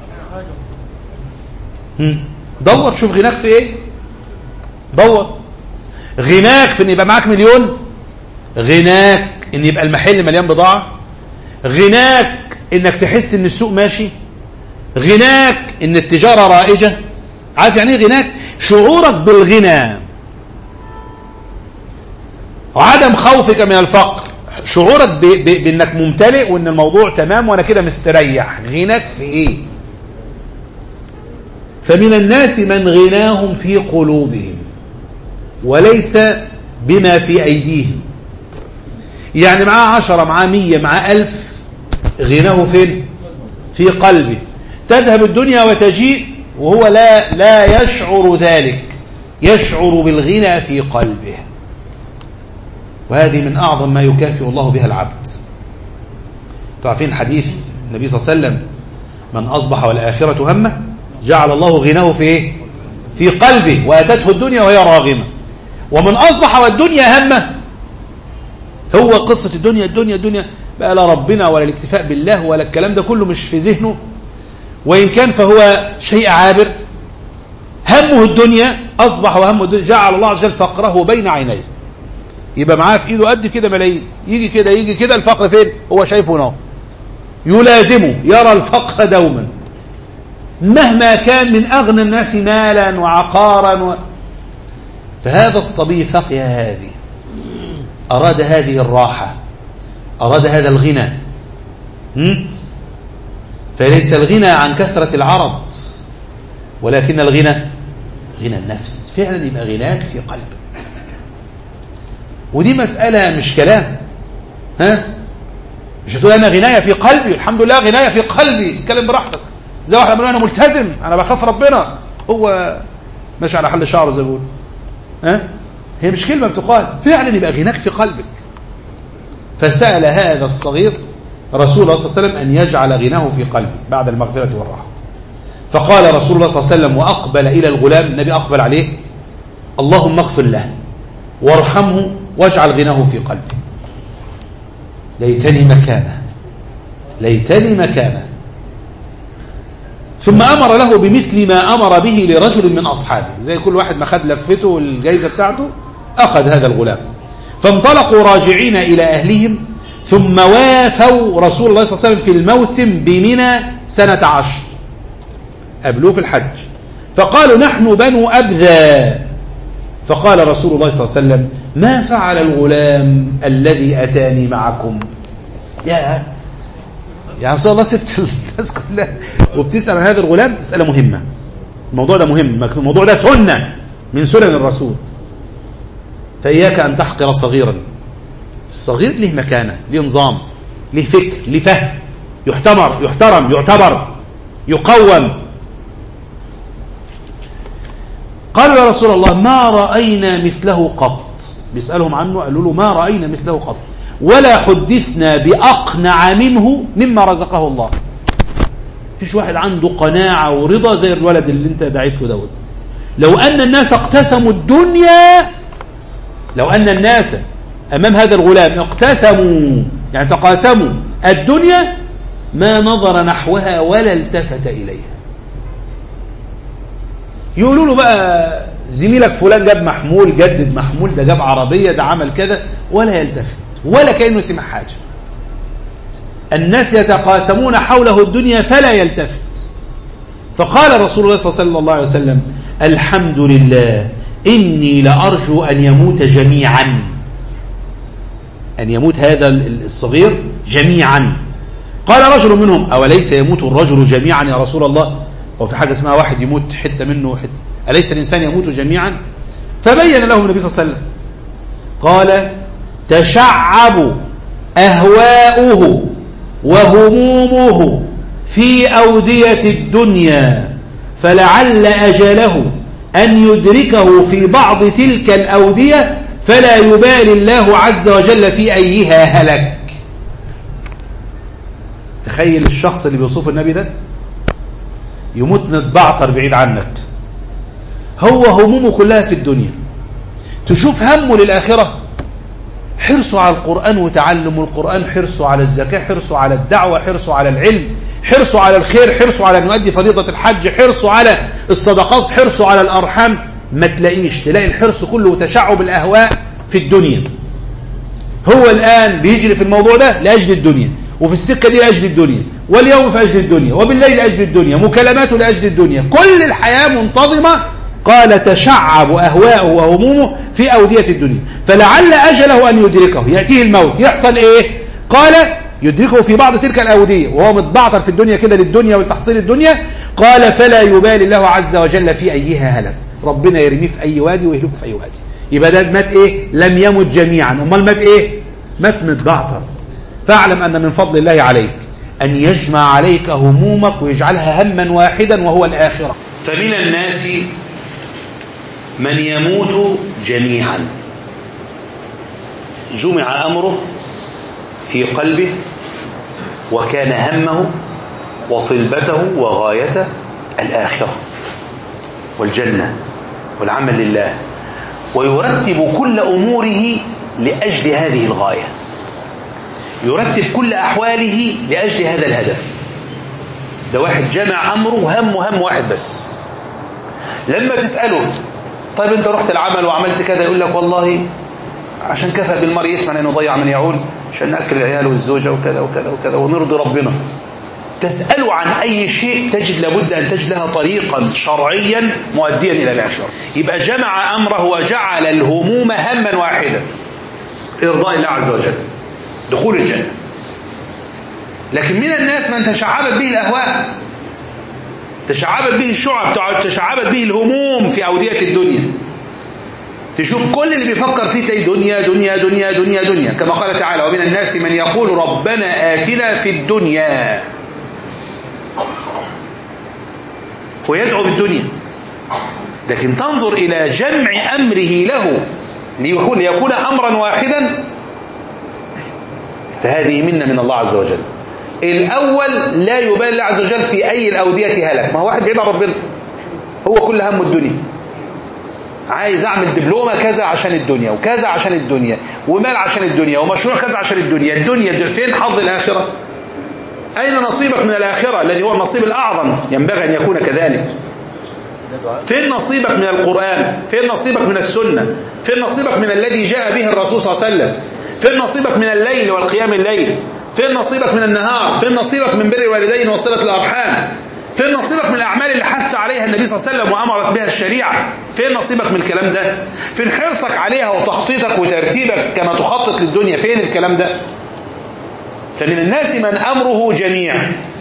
دور شوف غناك في ايه. دور غناك في ان يبقى معاك مليون، غناك ان يبقى المحل مليان بضاعة، غناك انك تحس ان السوق ماشي، غناك ان التجارة رائجة. عارف يعني ايه غناك؟ شعورك بالغنى وعدم خوفك من الفقر، شعورك ب... ب... بانك ممتلئ وان الموضوع تمام وانا كده مستريح. غناك في ايه؟ فمن الناس من غناهم في قلوبهم وليس بما في أيديهم. يعني معاه عشرة، معاه مية، معاه ألف، غناه فين؟ في قلبه. تذهب الدنيا وتجيء وهو لا, لا يشعر ذلك، يشعر بالغنى في قلبه. وهذه من أعظم ما يكافئ الله بها العبد. تعرفين حديث النبي صلى الله عليه وسلم من أصبح والآخرة همه جعل الله غناه في إيه؟ في قلبه وأتته الدنيا وهي راغمة. ومن أصبح والدنيا همه، هو قصة الدنيا الدنيا الدنيا بقى، لا ربنا ولا الاكتفاء بالله ولا الكلام ده كله مش في ذهنه، وإن كان فهو شيء عابر، همه الدنيا، أصبح وهمه الدنيا، جعل الله عز وجل فقره بين عينيه. يبقى معاه في إيده قد كده ملايين، يجي كده يجي كده، الفقر فين؟ هو شايفه هنا، يلازمه، يرى الفقر دوما مهما كان من أغنى الناس مالا وعقارا و... فهذا الصبي فقه هذه، أراد هذه الراحة، أراد هذا الغنى. فليس الغنى عن كثرة العرض، ولكن الغنى غنى النفس. فعلا يبقى غناك في قلبك، ودي مسألة مش كلام. ها مش هتقول أنا غناية في قلبي، الحمد لله غناية في قلبي، اتكلم براحتك. زي واحد يقول أنا ملتزم، أنا بخاف ربنا، هو ماشي على حل شعره زي ما بيقول. ها هي مش كلمة بتقال، فعلا يبقى غناك في قلبك. فسأل هذا الصغير رسول الله صلى الله عليه وسلم أن يجعل غناه في قلبه بعد المغفرة والرحمة. فقال رسول الله صلى الله عليه وسلم وأقبل إلى الغلام، النبي أقبل عليه: اللهم اغفر له وارحمه واجعل غناه في قلبه. ليتني مكانه، ليتني مكانه. ثم أمر له بمثل ما أمر به لرجل من أصحابه، زي كل واحد ما خد لفته والجائزة بتاعته أخذ هذا الغلام. فانطلقوا راجعين إلى أهلهم، ثم وافوا رسول الله صلى الله عليه وسلم في الموسم بمنى سنة عشر، قابلوه في الحج. فقالوا: نحن بنو أبذى. فقال رسول الله صلى الله عليه وسلم: ما فعل الغلام الذي أتاني معكم؟ يا يا رسول الله، سبت الناس كلها وبتسأل عن هذا الغلام؟ مسألة مهمة، الموضوع ده مهم، الموضوع ده سنة من سنن الرسول. فإياك أن تحقر صغيرا. الصغير له مكانة، له نظام، له فكر، له فهم، يحتمر يحترم يعتبر يقوم. قالوا: يا رسول الله ما رأينا مثله قط. بيسألهم عنه، قالوا له: ما رأينا مثله قط، ولا حدثنا بأقنع منه مما رزقه الله. فيش واحد عنده قناعة ورضا زي الولد اللي انت دعيته دوت. لو أن الناس اقتسموا الدنيا، لو أن الناس أمام هذا الغلام اقتسموا يعني تقاسموا الدنيا، ما نظر نحوها ولا التفت إليها. يقولوا له بقى زميلك فلان جاب محمول، جدد محمول، ده جاب عربية، ده عمل كذا، ولا يلتفت ولا كأنه سمع حاجة. الناس يتقاسمون حوله الدنيا فلا يلتفت. فقال رسول الله صلى الله عليه وسلم: الحمد لله، إني لأرجو أن يموت جميعا، أن يموت هذا الصغير جميعا. قال رجل منهم: أوليس يموت الرجل جميعا يا رسول الله؟ هو في حاجة اسمها واحد يموت حتة منه حتة؟ أليس الإنسان يموت جميعا؟ فبين لهم النبي صلى الله عليه وسلم، قال: تشعب أهواؤه وهمومه في أودية الدنيا، فلعل أجله أن يدركه في بعض تلك الأودية، فلا يبالي الله عز وجل في أيها هلك. تخيل الشخص اللي بيوصف النبي ده يموت متبعتر بعيد عنك، هو همومه كلها في الدنيا. تشوف همه للآخرة، حرصه على القرآن وتعلم القرآن، حرصه على الزكاة، حرصه على الدعوة، حرصه على العلم، حرصه على الخير، حرصه على أن يؤدي فريضة الحج، حرصه على الصدقات، حرصه على الأرحام. ما تلاقيش، تلاقي الحرص كله تشعب الأهواء في الدنيا. هو الآن بيجري في الموضوع ده لأجل الدنيا، وفي السكة دي لأجل الدنيا، واليوم في أجل الدنيا، وبالليل لأجل الدنيا، مكالماته لأجل الدنيا، كل الحياة منتظمة. قال: تشعب أهواءه وهمومه في أودية الدنيا، فلعل أجله أن يدركه، يأتيه الموت، يحصل إيه؟ قال: يدركه في بعض تلك الأودية وهو متبعتر في الدنيا كده للدنيا ولتحصيل الدنيا. قال: فلا يبالي الله عز وجل في أيها هلك، ربنا يرميه في أي وادي ويهلكه في أي وادي. يبقى ده مات إيه؟ لم يمت جميعا. أمال مات إيه؟ مات متبعتر. فاعلم أن من فضل الله عليك أن يجمع عليك همومك ويجعلها هما واحدا وهو الآخرة. فمن الناس من يموت جميعا، جمع أمره في قلبه، وكان همه وطلبته وغايته الآخرة والجنة والعمل لله، ويرتب كل أموره لأجل هذه الغاية، يرتب كل أحواله لأجل هذا الهدف. ده واحد جمع أمره وهمه هم واحد بس. لما تسأله: طيب أنت رحت العمل وعملت كذا؟ يقول لك: والله عشان كفى بالمرء إثما أن يضيع من يعول، عشان نأكل العيال والزوجة وكذا وكذا وكذا ونرضي ربنا. تسأله عن أي شيء تجد لابد أن تجد لها طريقا شرعيا مؤديا إلى الآخرة. يبقى جمع أمره وجعل الهموم هما واحدا، إرضاء الله عز وجل. دخول الجنة. لكن من الناس من تشعبت به الأهواء، تشعبت به الشعب، تشعبت به الهموم في أودية الدنيا. تشوف كل اللي بيفكر فيه تلاقي دنيا دنيا دنيا دنيا دنيا، كما قال تعالى: ومن الناس من يقول ربنا آتنا في الدنيا، ويدعو بالدنيا. لكن تنظر إلى جمع أمره له ليكون, ليكون أمرا واحدا، فهذه منة من الله عز وجل. الأول لا يبالي الله عز وجل في أي الأودية هلك، ما هو واحد بعيد عن ربنا، هو كل همه الدنيا، عايز أعمل دبلومة كذا عشان الدنيا، وكذا عشان الدنيا، ومال عشان الدنيا، ومشروع كذا عشان الدنيا. الدنيا فين حظ الآخرة؟ أين نصيبك من الآخرة الذي هو النصيب الأعظم؟ ينبغي أن يكون كذلك. فين نصيبك من القرآن؟ فين نصيبك من السنة؟ فين نصيبك من الذي جاء به الرسول صلى الله عليه وسلم؟ فين نصيبك من الليل والقيام الليل؟ فين نصيبك من النهار؟ فين نصيبك من بر الوالدين وصلة الأرحام؟ فين نصيبك من الأعمال اللي حث عليها النبي صلى الله عليه وسلم وأمرت بها الشريعة؟ فين نصيبك من الكلام ده؟ فين حرصك عليها وتخطيطك وترتيبك كما تخطط للدنيا؟ فين الكلام ده؟ فمن الناس من أمره جميع،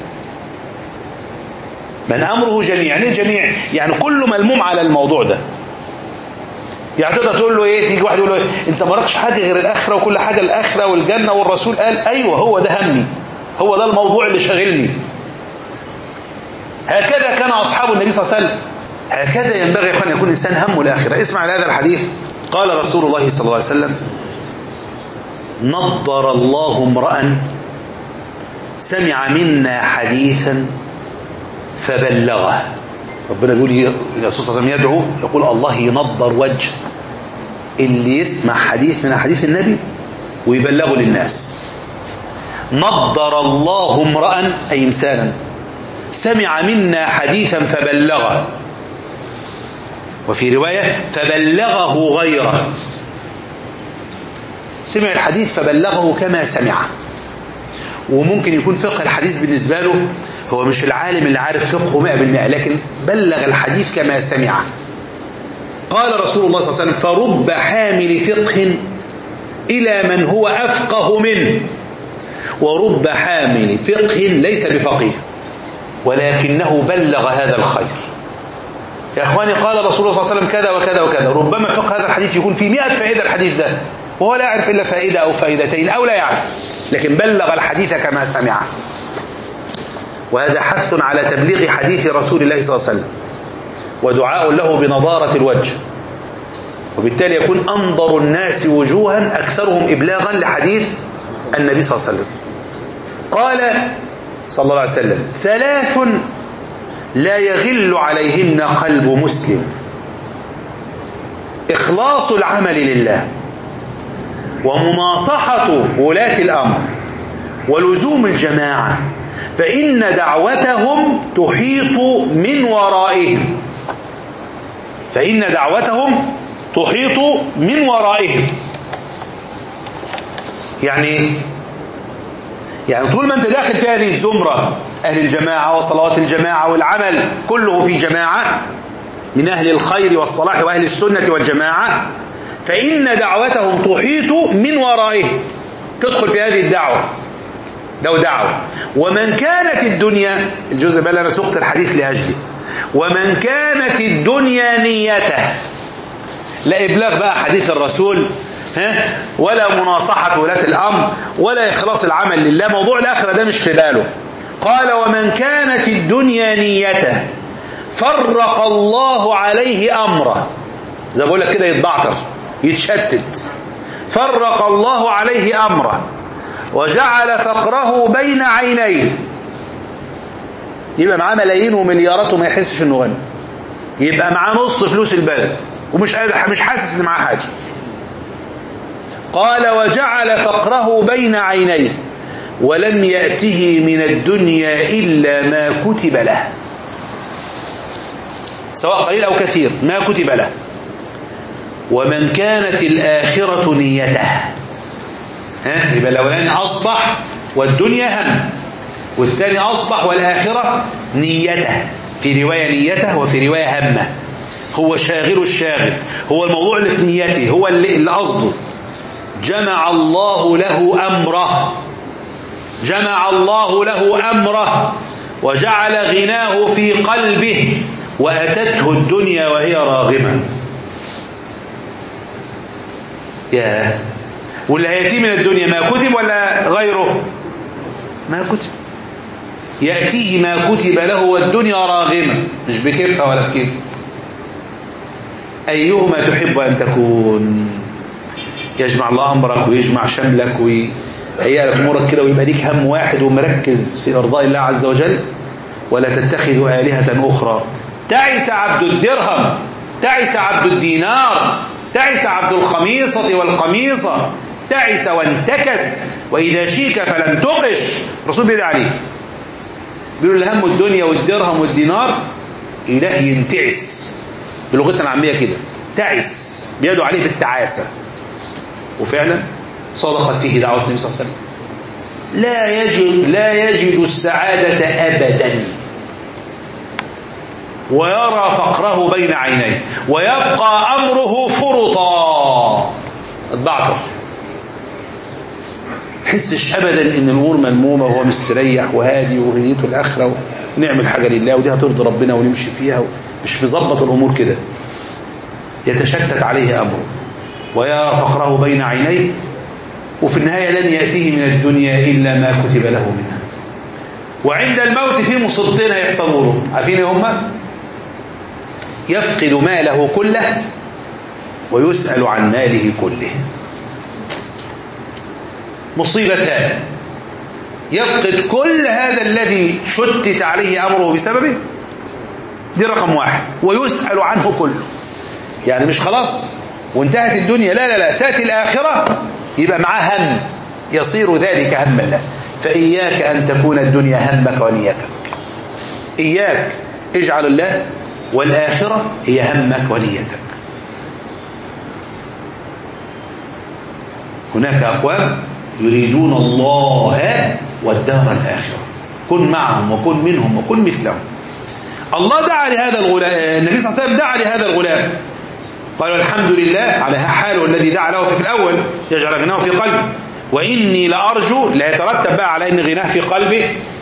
من أمره جميع. يعني جميع يعني كله ملموم على الموضوع ده. يعني تقدر تقول له ايه؟ تيجي واحد يقول له إيه؟ انت ما راكش حاجه غير الاخره، وكل حاجه الاخره والجنه، والرسول قال ايوه هو ده همي، هو ده الموضوع اللي شاغلني. هكذا كان اصحاب النبي صلى الله عليه وسلم، هكذا ينبغي ان يكون الانسان همه الاخره. اسمع لهذا الحديث. قال رسول الله صلى الله عليه وسلم: نضر الله امرأ سمع منا حديثا فبلغه. ربنا بيقول، الرسول صلى الله عليه وسلم يدعو يقول: الله ينضر وجه اللي يسمع حديث من حديث النبي ويبلغه للناس. نضر الله امرأ أي إنسانا سمع منا حديثا فبلغه، وفي رواية فبلغه غيره. سمع الحديث فبلغه كما سمع. وممكن يكون فقه الحديث بالنسبة له هو مش العالم اللي عارف فقهه مئة بالمئة، لكن بلغ الحديث كما سمع. قال رسول الله صلى الله عليه وسلم: فرب حامل فقه إلى من هو أفقه منه، ورب حامل فقه ليس بفقيه ولكنه بلغ هذا الخير. يا أخواني، قال رسول الله صلى الله عليه وسلم كذا وكذا وكذا، ربما فقه هذا الحديث يكون في مئة فائدة الحديث ده، وهو لا يعرف إلا فائدة أو فائدتين أو لا يعرف، لكن بلغ الحديث كما سمع. وهذا حث على تبليغ حديث رسول الله صلى الله عليه وسلم، ودعاء له بنضارة الوجه، وبالتالي يكون أنظر الناس وجوها أكثرهم إبلاغا لحديث النبي صلى الله عليه وسلم. قال صلى الله عليه وسلم: ثلاث لا يغل عليهن قلب مسلم: إخلاص العمل لله، ومناصحة ولاة الأمر، ولزوم الجماعة، فإن دعوتهم تحيط من ورائهم. فإن دعوتهم تحيط من ورائهم. يعني يعني طول ما أنت داخل في هذه الزمرة، أهل الجماعة وصلوات الجماعة والعمل كله في جماعة من أهل الخير والصلاح وأهل السنة والجماعة، فإن دعوتهم تحيط من ورائهم. تدخل في هذه الدعوة، لو دعوة. ومن كانت الدنيا، الجزء بقى اللي أنا سقت الحديث لأجله، ومن كانت الدنيا نيته، لا إبلاغ بقى حديث الرسول، ها، ولا مناصحة ولاة الأمر، ولا إخلاص العمل لله، موضوع الآخرة ده مش في باله. قال: ومن كانت الدنيا نيته فرق الله عليه أمره. زي بقول لك كده، يتبعتر، يتشتت. فرق الله عليه أمره وجعل فقره بين عينيه. يبقى معاه ملايين ومليارات وما يحسش انه غني، يبقى معاه نص فلوس البلد ومش مش حاسس ان معاه حاجه. قال: وجعل فقره بين عينيه ولم يأته من الدنيا إلا ما كتب له، سواء قليل أو كثير، ما كتب له. ومن كانت الآخرة نيته، ها، يبقى الأولاني أصبح والدنيا هم، والثاني أصبح والآخرة نيته. في رواية نيته وفي رواية همه. هو شاغل الشاغل، هو الموضوع اللي في نيته، هو اللي, اللي قصده. جمع الله له أمره جمع الله له أمره وجعل غناه في قلبه وأتته الدنيا وهي راغمة. ياه، واللي هيأتي من الدنيا ما كتب ولا غيره؟ ما كتب. يأتيه ما كتب له والدنيا راغمة، مش بكيفها ولا بكيف. أيهما تحب أن تكون؟ يجمع الله أمرك ويجمع شملك ويهيئ لك أمورك كده ويبقى ليك هم واحد ومركز في إرضاء الله عز وجل، ولا تتخذ آلهة أخرى. تعس عبد الدرهم، تعس عبد الدينار، تعس عبد الخميصة والقميصة، تعس وانتكس، وإذا شيك فلم تقش. الرسول بيدعي عليه، بيقول الهم الدنيا والدرهم والدينار إله ينتعس، بلغتنا العامية كده تعس، بيدعو عليه بالتعاسة. وفعلا صدقت فيه دعوة النبي صلى الله عليه وسلم. لا يجد لا يجد السعادة أبدا، ويرى فقره بين عينيه، ويبقى أمره فرطا الضعف. حسش أبدا إن الأمور ملمومة وهو مستريح وهادي وهديته الآخرة ونعمل حاجة لله ودي هترضي ربنا ونمشي فيها، مش مظبط الأمور كده. يتشتت عليه أمره ويرى فقره بين عينيه، وفي النهاية لن يأتيه من الدنيا إلا ما كتب له منها. وعند الموت في مصيبتين هيحصلوا له، عارفين هما؟ يفقد ماله كله ويسأل عن ماله كله. مصيبتان: يفقد كل هذا الذي شتت عليه أمره بسببه، دي رقم واحد، ويسأل عنه كله. يعني مش خلاص وانتهت الدنيا، لا لا لا، تأتي الآخرة يبقى معاه هم، يصير ذلك هما له. فإياك أن تكون الدنيا همك ونيتك، إياك، اجعل الله والآخرة هي همك ونيتك. هناك أقوام يريدون الله والدار الآخرة، كن معهم وكن منهم وكن مثلهم. الله دعا لهذا الغلام، النبي صلى الله عليه وسلم دعا لهذا الغلام، قال الحمد لله على حاله الذي دعا له في الأول، يجعل غناه في قلبه، وإني لأرجو، لا يترتب بقى على أن غناه في قلبه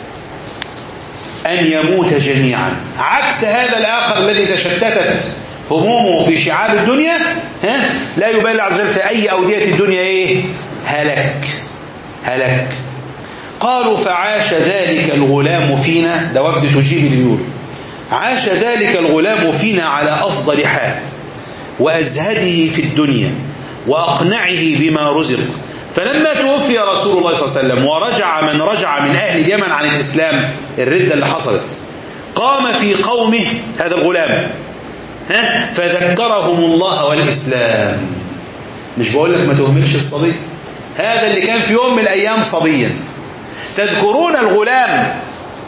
أن يموت جميعا، عكس هذا الآخر الذي تشتتت همومه في شعاب الدنيا، ها؟ لا يبالي عز وجل في أي أودية الدنيا إيه؟ هلك هلك. قالوا فعاش ذلك الغلام فينا، ده وفد تجيب اليول، عاش ذلك الغلام فينا على أفضل حال وأزهده في الدنيا وأقنعه بما رزق. فلما توفي رسول الله صلى الله عليه وسلم ورجع من رجع من أهل اليمن عن الإسلام، الردة اللي حصلت، قام في قومه هذا الغلام، ها؟ فذكرهم الله والإسلام. مش بقول لك ما تهملش الصبي، هذا اللي كان في يوم من الأيام صبيا. تذكرون الغلام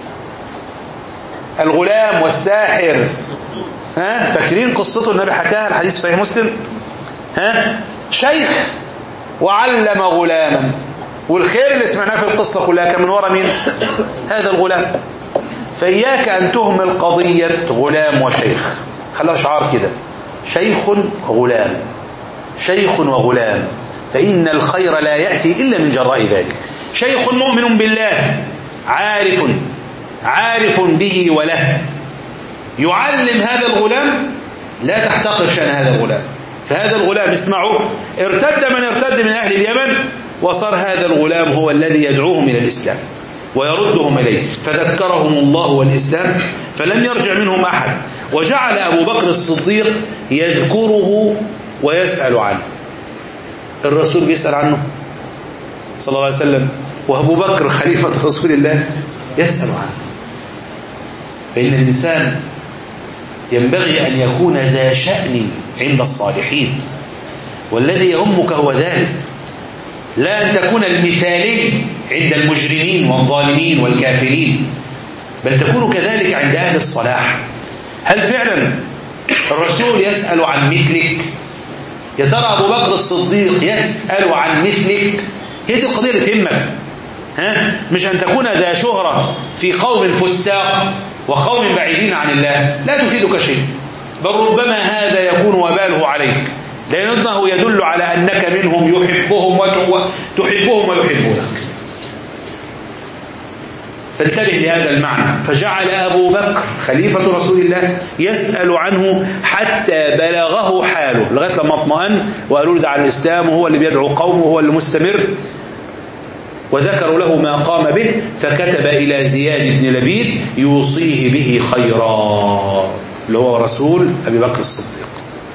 الغلام والساحر، ها؟ فاكرين قصته النبي حكاها، الحديث في صحيح مسلم، ها؟ شيخ وعلم غلاما، والخير اللي سمعناه في القصة كلها كان من وراء مين؟ هذا الغلام. فإياك أن تهمل قضية غلام وشيخ، خلوها شعار كده، شيخ وغلام، شيخ وغلام، فإن الخير لا يأتي إلا من جراء ذلك. شيخ مؤمن بالله، عارف عارف به وله، يعلم هذا الغلام، لا تحتقر شأن هذا الغلام. فهذا الغلام، اسمعوا، ارتد من ارتد من أهل اليمن، وصار هذا الغلام هو الذي يدعوهم إلى الإسلام ويردهم إليه، فذكرهم الله والإسلام فلم يرجع منهم أحد. وجعل أبو بكر الصديق يذكره ويسأل عنه، الرسول بيسأل عنه صلى الله عليه وسلم، وأبو بكر خليفة رسول الله يسأل عنه. فإن الإنسان ينبغي أن يكون ذا شأن عند الصالحين، والذي يهمك هو ذلك، لا أن تكون المثالي عند المجرمين والظالمين والكافرين، بل تكون كذلك عند أهل الصلاح. هل فعلا الرسول يسأل عن مثلك؟ يا ترى أبو بكر الصديق يسأل عن مثلك؟ هي دي القضية اللي تهمك، ها؟ مش أن تكون ذا شهرة في قوم فساق وقوم بعيدين عن الله، لا تفيدك شيء، بل ربما هذا يكون وباله عليك لأنه يدل على أنك منهم يحبهم وتحبهم ويحبونك. فانتبه لهذا المعنى. فجعل أبو بكر خليفة رسول الله يسأل عنه حتى بلغه حاله، لغاية لما اطمأن وقالوا له ده على الإسلام وهو اللي بيدعو قومه وهو اللي مستمر، وذكروا له ما قام به، فكتب إلى زياد بن لبيد يوصيه به خيرا، اللي هو رسول أبي بكر الصديق.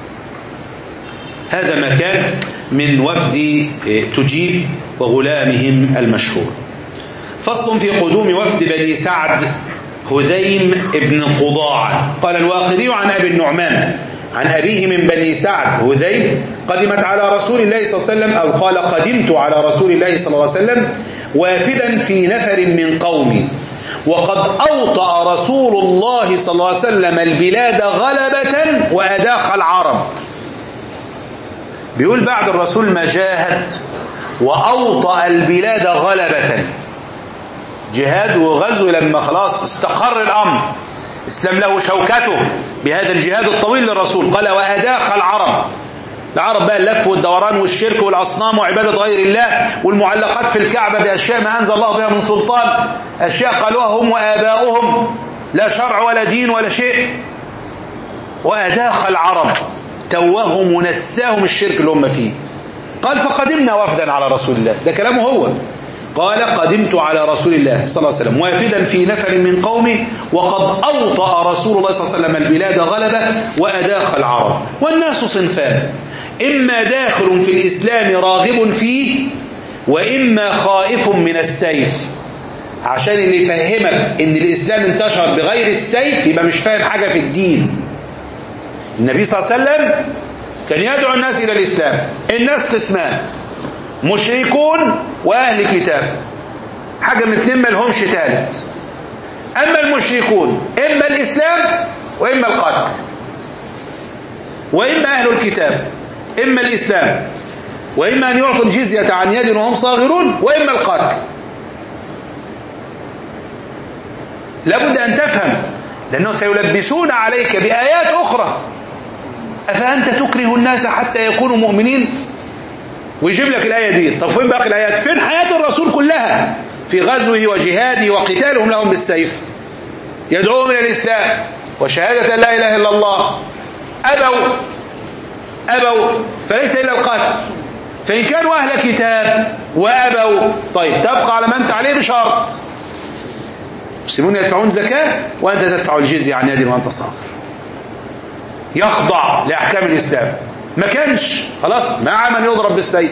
هذا ما كان من وفد تجيب وغلامهم المشهور. فصل في قدوم وفد بني سعد هذيم ابن قضاعة. قال الواقدي عن أبي النعمان عن أبيه من بني سعد هذيم قدمت على رسول الله صلى الله عليه وسلم، أو قال قدمت على رسول الله صلى الله عليه وسلم وافدا في نفر من قومي، وقد أوطأ رسول الله صلى الله عليه وسلم البلاد غلبة وأداخ العرب. بيقول بعد الرسول ما جاهد وأوطأ البلاد غلبة، جهاد وغزو لما خلاص استقر الأمر، اسلم له شوكته بهذا الجهاد الطويل للرسول. قال وأداخ العرب، العرب بقى اللف والدوران والشرك والأصنام وعبادة غير الله والمعلقات في الكعبة بأشياء ما أنزل الله بها من سلطان، أشياء قالوها هم وآباؤهم، لا شرع ولا دين ولا شيء. وأداخ العرب، توهم ونساهم الشرك اللي هم فيه. قال فقدمنا وفدا على رسول الله، ده كلامه هو. قال قدمت على رسول الله صلى الله عليه وسلم وافدا في نفر من قومه، وقد أوطأ رسول الله صلى الله عليه وسلم البلاد غلبة وأداخ العرب. والناس صنفان، إما داخل في الإسلام راغب فيه، وإما خائف من السيف. عشان اللي يفهمك إن الإسلام انتشر بغير السيف يبقى مش فاهم حاجة في الدين. النبي صلى الله عليه وسلم كان يدعو الناس إلى الإسلام. الناس قسمان، مشركون وأهل كتاب، حاجة من اتنين ما لهمش ثالث. أما المشركون إما الإسلام وإما القتل، وإما أهل الكتاب إما الإسلام وإما أن يعطوا الجزية عن يد وهم صاغرون، وإما القتل. لابد أن تفهم، لأنه سيلبسون عليك بآيات أخرى. أفأنت تكره الناس حتى يكونوا مؤمنين؟ ويجيب لك الآية دي. طب فين باقي الآيات؟ فين حياة الرسول كلها في غزوه وجهاده وقتالهم لهم بالسيف؟ يدعوهم إلى الإسلام وشهادة لا إله إلا الله، أبوا أبوا فليس إلا القتل. فإن كانوا أهل كتاب وأبوا، طيب تبقى على ما أنت عليه بشرط: المسلمون يدفعون زكاة وأنت تدفع الجزية عن يد وأنت صاغر، يخضع لأحكام الإسلام. ما كانش خلاص مع من يضرب بالسيف.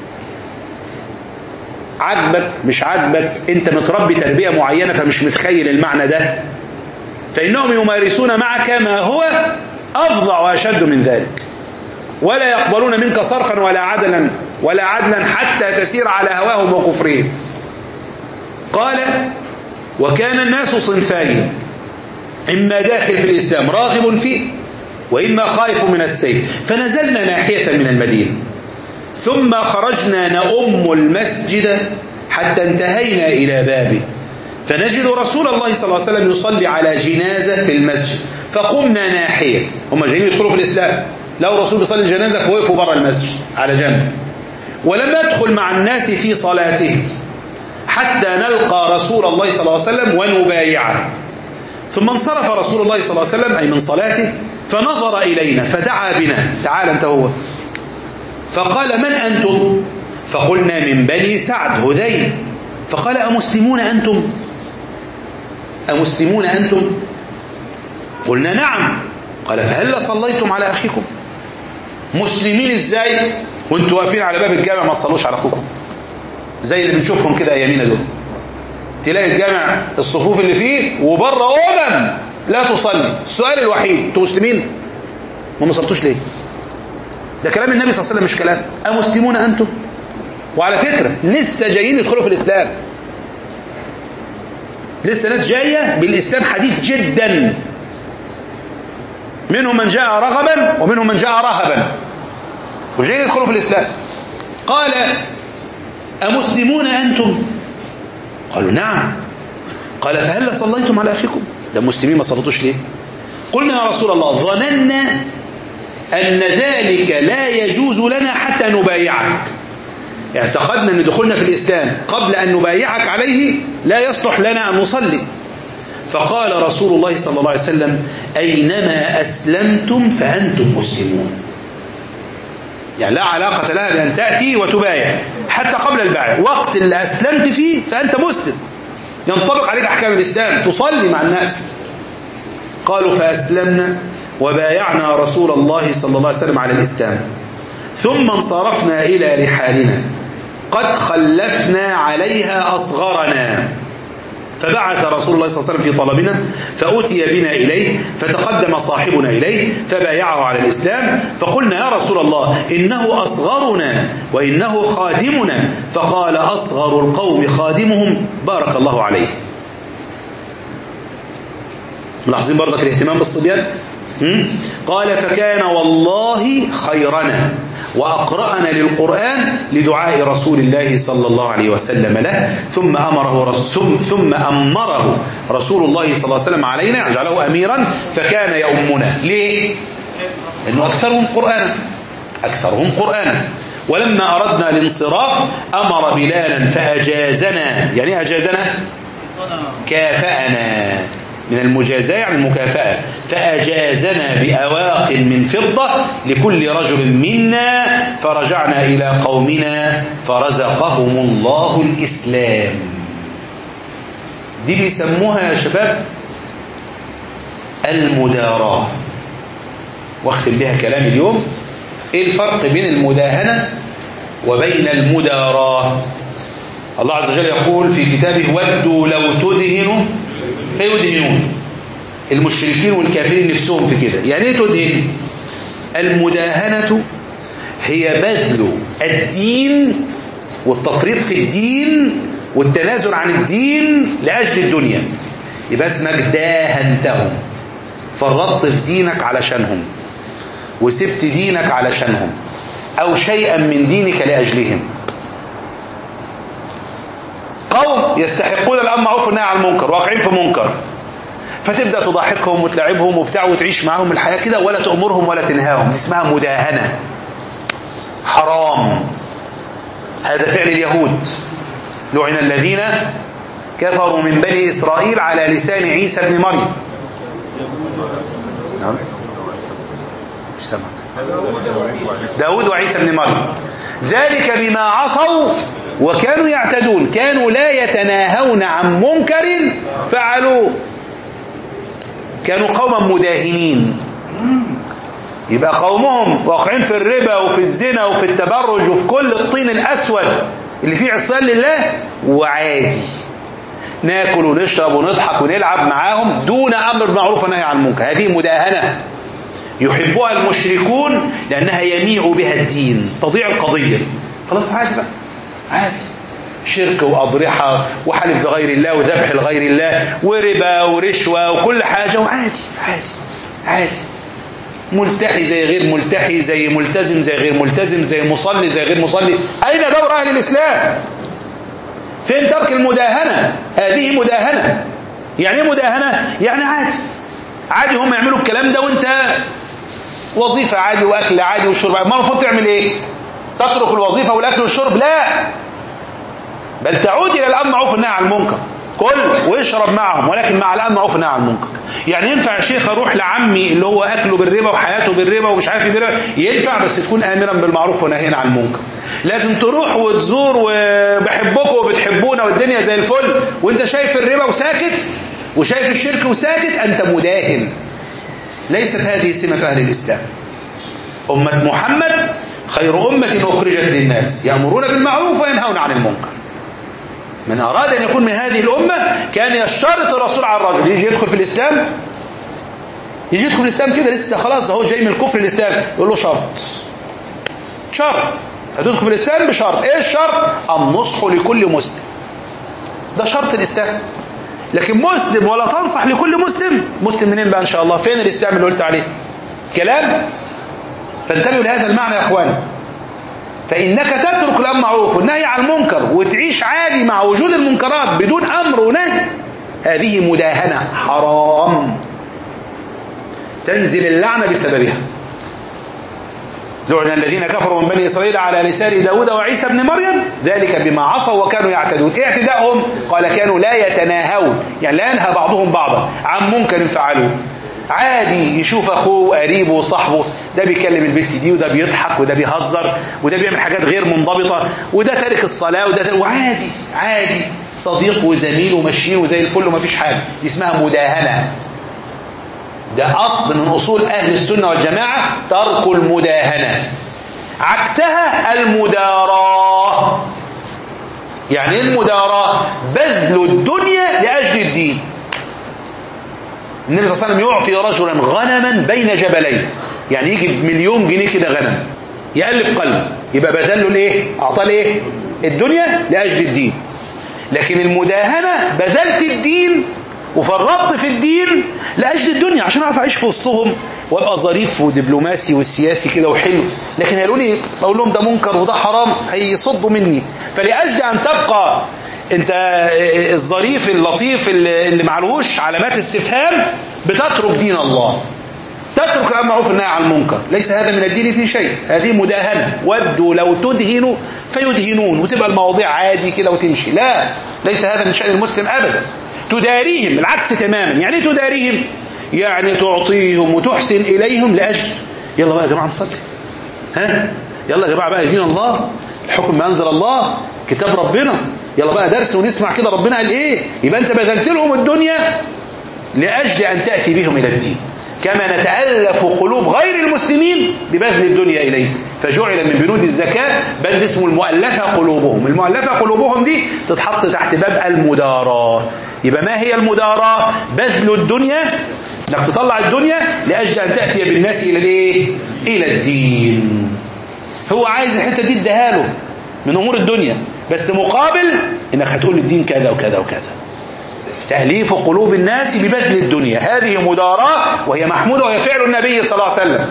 عجبك مش عجبك، انت متربي تربية معينة فمش متخيل المعنى ده، فإنهم يمارسون معك ما هو أفظع وأشد من ذلك، ولا يقبلون منك صرفا ولا عدلا ولا عدلا حتى تسير على هواهم وكفرهم. قال وكان الناس صنفين، إما داخل في الإسلام راغب فيه، وإما خائف من السيف. فنزلنا ناحية من المدينة، ثم خرجنا نؤم المسجد حتى انتهينا إلى بابه، فنجد رسول الله صلى الله عليه وسلم يصلي على جنازة في المسجد، فقمنا ناحية. هم جايين يدخلوا في الإسلام، لو رسول بيصلي الجنازة فوقفوا برا المسجد على جنب. ولم يدخل مع الناس في صلاته حتى نلقى رسول الله صلى الله عليه وسلم ونبايعه. ثم انصرف رسول الله صلى الله عليه وسلم أي من صلاته، فنظر إلينا فدعا بنا: تعال أنت هو. فقال: من أنتم؟ فقلنا: من بني سعد هذيل. فقال: أمسلمون أنتم؟ أمسلمون أنتم؟ قلنا: نعم. قال: فهل صليتم على أخيكم؟ مسلمين إزاي وانتوا واقفين على باب الجامع ما تصلوش على أخوكم؟ زي اللي بنشوفهم كده أيامينا دول، تلاقي الجامع الصفوف اللي فيه وبره أمم لا تصلي. السؤال الوحيد: انتوا مسلمين؟ ما صلتوش ليه؟ ده كلام النبي صلى الله عليه وسلم مش كلام. أمسلمون أنتم؟ وعلى فكرة لسه جايين يدخلوا في الإسلام، لسه ناس جاية بالإسلام حديث جدا، منهم من جاء رغبا ومنهم من جاء رهبا، وجايين يدخلوا في الإسلام. قال: أمسلمون أنتم؟ قالوا: نعم. قال: فهل صليتم على أخيكم؟ ده مسلمين ما صلتوش ليه؟ قلنا: يا رسول الله ظننا أن ذلك لا يجوز لنا حتى نبايعك. اعتقدنا أن دخولنا في الإسلام قبل أن نبايعك عليه لا يصلح لنا أن نصلي. فقال رسول الله صلى الله عليه وسلم: أينما أسلمتم فأنتم مسلمون. يعني لا علاقة لها بأن تأتي وتبايع حتى قبل البيع، وقت اللي أسلمت فيه فأنت مسلم، ينطبق عليك أحكام الإسلام، تصلي مع الناس. قالوا: فأسلمنا وبايعنا رسول الله صلى الله عليه وسلم على الإسلام، ثم انصرفنا إلى رحالنا قد خلفنا عليها أصغرنا. فبعث رسول الله صلى الله عليه وسلم في طلبنا، فأتي بنا إليه، فتقدم صاحبنا إليه فبايعه على الإسلام. فقلنا: يا رسول الله، إنه أصغرنا وإنه خادمنا. فقال: أصغر القوم خادمهم بارك الله عليه. ملاحظين برضك الاهتمام بالصبيان؟ قال: فكان والله خيرنا وأقرأنا للقرآن لدعاء رسول الله صلى الله عليه وسلم له، ثم أمره رسول ثم أمره رسول الله صلى الله عليه وسلم علينا، جعله أميرا فكان يؤمنا. ليه؟ لأنه أكثرهم قرآنا أكثرهم قرآنا. ولما أردنا الانصراف أمر بلالا فأجازنا. يعني أجازنا؟ كافأنا، من المجازاة يعني المكافأة. فأجازنا بأواق من فضة لكل رجل منا، فرجعنا إلى قومنا فرزقهم الله الإسلام. دي بيسموها يا شباب المداراة. واختم بها كلام اليوم. إيه الفرق بين المداهنة وبين المداراة؟ الله عز وجل يقول في كتابه: ودوا لو تدهنوا فيدهنون. المشركين والكافرين نفسهم في كده. يعني ايه تدهن؟ المداهنة هي بذل الدين والتفريط في الدين والتنازل عن الدين لأجل الدنيا. يبقى اسمك داهنتهم، فرطت في دينك علشانهم وسبت دينك علشانهم أو شيئا من دينك لأجلهم. قوم يستحقون الأمر بالمعروف والنهي عن المنكر، واقعين في منكر، فتبدأ تضاحكهم وتلعبهم وبتاع وتعيش معهم الحياة كده، ولا تأمرهم ولا تنهاهم. اسمها مداهنة، حرام. هذا فعل اليهود، لعن الذين كفروا من بني إسرائيل على لسان عيسى بن مريم. نعم سمع داود وعيسى بن مريم. ذلك بما عصوا وكانوا يعتدون، كانوا لا يتناهون عن منكر فعلوه، كانوا قوما مداهنين. يبقى قومهم واقعين في الربا وفي الزنا وفي التبرج وفي كل الطين الأسود اللي فيه عصيان لله، وعادي ناكل ونشرب ونضحك ونلعب معاهم دون أمر بالمعروف والنهي عن المنكر. هذه مداهنة يحبها المشركون لأنها يميع بها الدين، تضيع القضية. خلاص عادي بقى، عادي، شرك وأضرحة وحلف بغير الله وذبح لغير الله وربا ورشوة وكل حاجة، وعادي عادي عادي، ملتحي زي غير ملتحي، زي ملتزم زي غير ملتزم، زي مصلي زي غير مصلي. أين دور أهل الإسلام؟ فين ترك المداهنة؟ هذه مداهنة. يعني ايه مداهنة؟ يعني عادي عادي هم يعملوا الكلام ده، وانت وظيفة عادي وأكل عادي وشرب عادي. ما المفروض تعمل ايه؟ تترك الوظيفة والأكل والشرب؟ لا، بل تعود إلى الأمر بالمعروف والنهي عن المنكر. كل واشرب معهم، ولكن مع الأمر بالمعروف والنهي عن المنكر. يعني ينفع يا شيخ أروح لعمي اللي هو أكله بالربا وحياته بالربا ومش عارف بالربا؟ ينفع، بس تكون آمرا بالمعروف ونهيا عن المنكر. لكن تروح وتزور وبحبكم وبتحبونا والدنيا زي الفل وانت شايف الربا وساكت وشايف الشرك وساكت، أنت مداهن. ليست هذه سمة أهل الإسلام. أمة محمد خير أمة أخرجت للناس، يأمرون بالمعروف وينهون عن المنكر. من أراد أن يكون من هذه الأمة كان يشترط الرسول على الرجل يجي يدخل في الإسلام، يجي يدخل في الإسلام كده لسه خلاص هو جاي من الكفر الإسلام، يقول له شرط شرط هتدخل في الإسلام بشرط. إيه الشرط؟ النصح لكل مسلم. ده شرط الإسلام. لكن مسلم ولا تنصح لكل مسلم، مسلم منين بقى إن شاء الله؟ فين الإسلام اللي قلت عليه؟ كلام. فانتبهوا لهذا المعنى يا أخواني. فإنك تترك الأمر معروف والنهي عن المنكر وتعيش عادي مع وجود المنكرات بدون أمر ونهي، هذه مداهنة حرام، تنزل اللعنة بسببها. لعن الذين كفروا من بني إسرائيل على لسان داود وعيسى بن مريم ذلك بما عصوا وكانوا يعتدون. إيه اعتداءهم؟ قال كانوا لا يتناهون، يعني لا ينهى بعضهم بعضا عن منكر فعلوه. عادي يشوف أخوه قريبه وصاحبه، ده بيكلم البت دي وده بيضحك وده بيهزر وده بيعمل حاجات غير منضبطة وده تارك الصلاة وده، وعادي عادي صديق وزميل وماشيين وزي الفل وما فيش حاجة. دي اسمها مداهنة. ده أصل من أصول أهل السنة والجماعة ترك المداهنة. عكسها المداراة. يعني المداراة بذل الدنيا لأجل الدين. النبي صلى الله عليه وسلم يعطي رجلا غنما بين جبلين، يعني يجي بمليون جنيه كده غنم يألف قلبه، يبقى بذل له الايه؟ أعطاه الايه؟ الدنيا لأجل الدين. لكن المداهنة بذلت الدين وفرطت في الدين لأجل الدنيا عشان أعرف أعيش في وسطهم وأبقى ظريف ودبلوماسي والسياسي كده وحلو، لكن هيقولوا لي أقول لهم ده منكر وده حرام هيصدوا مني. فلأجل أن تبقى أنت الظريف اللطيف اللي معلهوش علامات استفهام بتترك دين الله، تترك الأمر بالمعروف والنهي عن المنكر. ليس هذا من الدين في شيء، هذه مداهنة. ودوا لو تدهنوا فيدهنون، وتبقى المواضيع عادي كده وتمشي. لا، ليس هذا من شأن المسلم أبدا. تداريهم العكس تماما. يعني ايه تداريهم؟ يعني تعطيهم وتحسن إليهم لأجل يلا بقى يا جماعة نصلي، ها يلا يا جماعة بقى دين الله، الحكم ما أنزل الله، كتاب ربنا، يلا بقى درس ونسمع كده ربنا قال إيه. يبقى أنت بذلت لهم الدنيا لأجل أن تأتي بهم إلى الدين، كما نتألف قلوب غير المسلمين ببذل الدنيا إليه. فجعل من بنود الزكاة بند اسمه المؤلفة قلوبهم. المؤلفة قلوبهم دي تتحط تحت باب المداراة. يبقى ما هي المداراة؟ بذل الدنيا، انك تطلع الدنيا لأجل أن تأتي بالناس إلى الايه؟ إلى الدين. هو عايز الحتة دي اديها له من أمور الدنيا، بس مقابل انك هتقول الدين كذا وكذا وكذا. تأليف قلوب الناس ببذل الدنيا، هذه مداراة وهي محمودة وهي فعل النبي صلى الله عليه وسلم.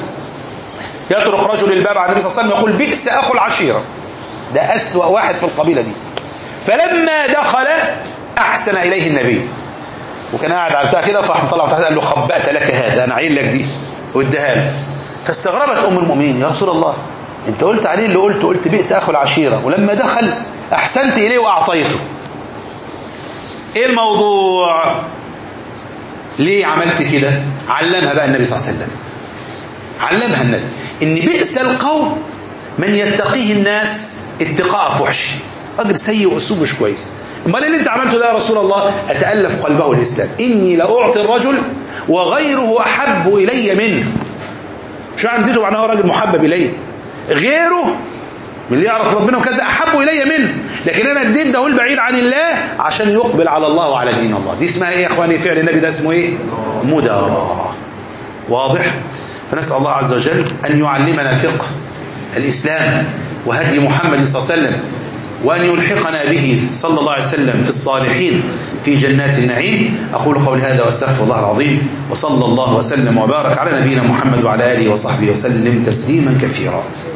يطرق رجل الباب على النبي صلى الله عليه وسلم يقول بئس أخو العشيرة، ده أسوأ واحد في القبيلة دي. فلما دخل أحسن إليه النبي، وكان قاعد على بتاع كده، فراح مطلع تحت قال له خبأت لك هذا، أنا عين لك دي واديها له. فاستغربت أم المؤمنين، يا رسول الله أنت قلت عليه اللي قلت قلت بئس أخو العشيرة، ولما دخل أحسنت إليه وأعطيته. إيه الموضوع؟ ليه عملت كده؟ علمها بقى النبي صلى الله عليه وسلم، علمها النبي إن بئس القوم من يتقيه الناس اتقاء فحش. راجل سيء وأسلوبه مش كويس. امال اللي انت عملته ده يا رسول الله؟ اتالف قلبه الاسلام. اني لاعطي الرجل وغيره احب الي منه. شو عندته معناه؟ راجل محبب الي، غيره من اللي يعرف ربنا وكذا احب الي منه، لكن انا اديت ده البعيد عن الله عشان يقبل على الله وعلى دين الله. دي اسمها ايه يا اخواني؟ فعل النبي ده اسمه ايه؟ مداراة. واضح؟ فنسال الله عز وجل ان يعلمنا فقه الاسلام وهدي محمد صلى الله عليه وسلم، وأن يلحقنا به صلى الله عليه وسلم في الصالحين في جنات النعيم. أقول قولي هذا وأستغفر الله العظيم، وصلى الله وسلم وبارك على نبينا محمد وعلى آله وصحبه وسلم تسليما كثيرا.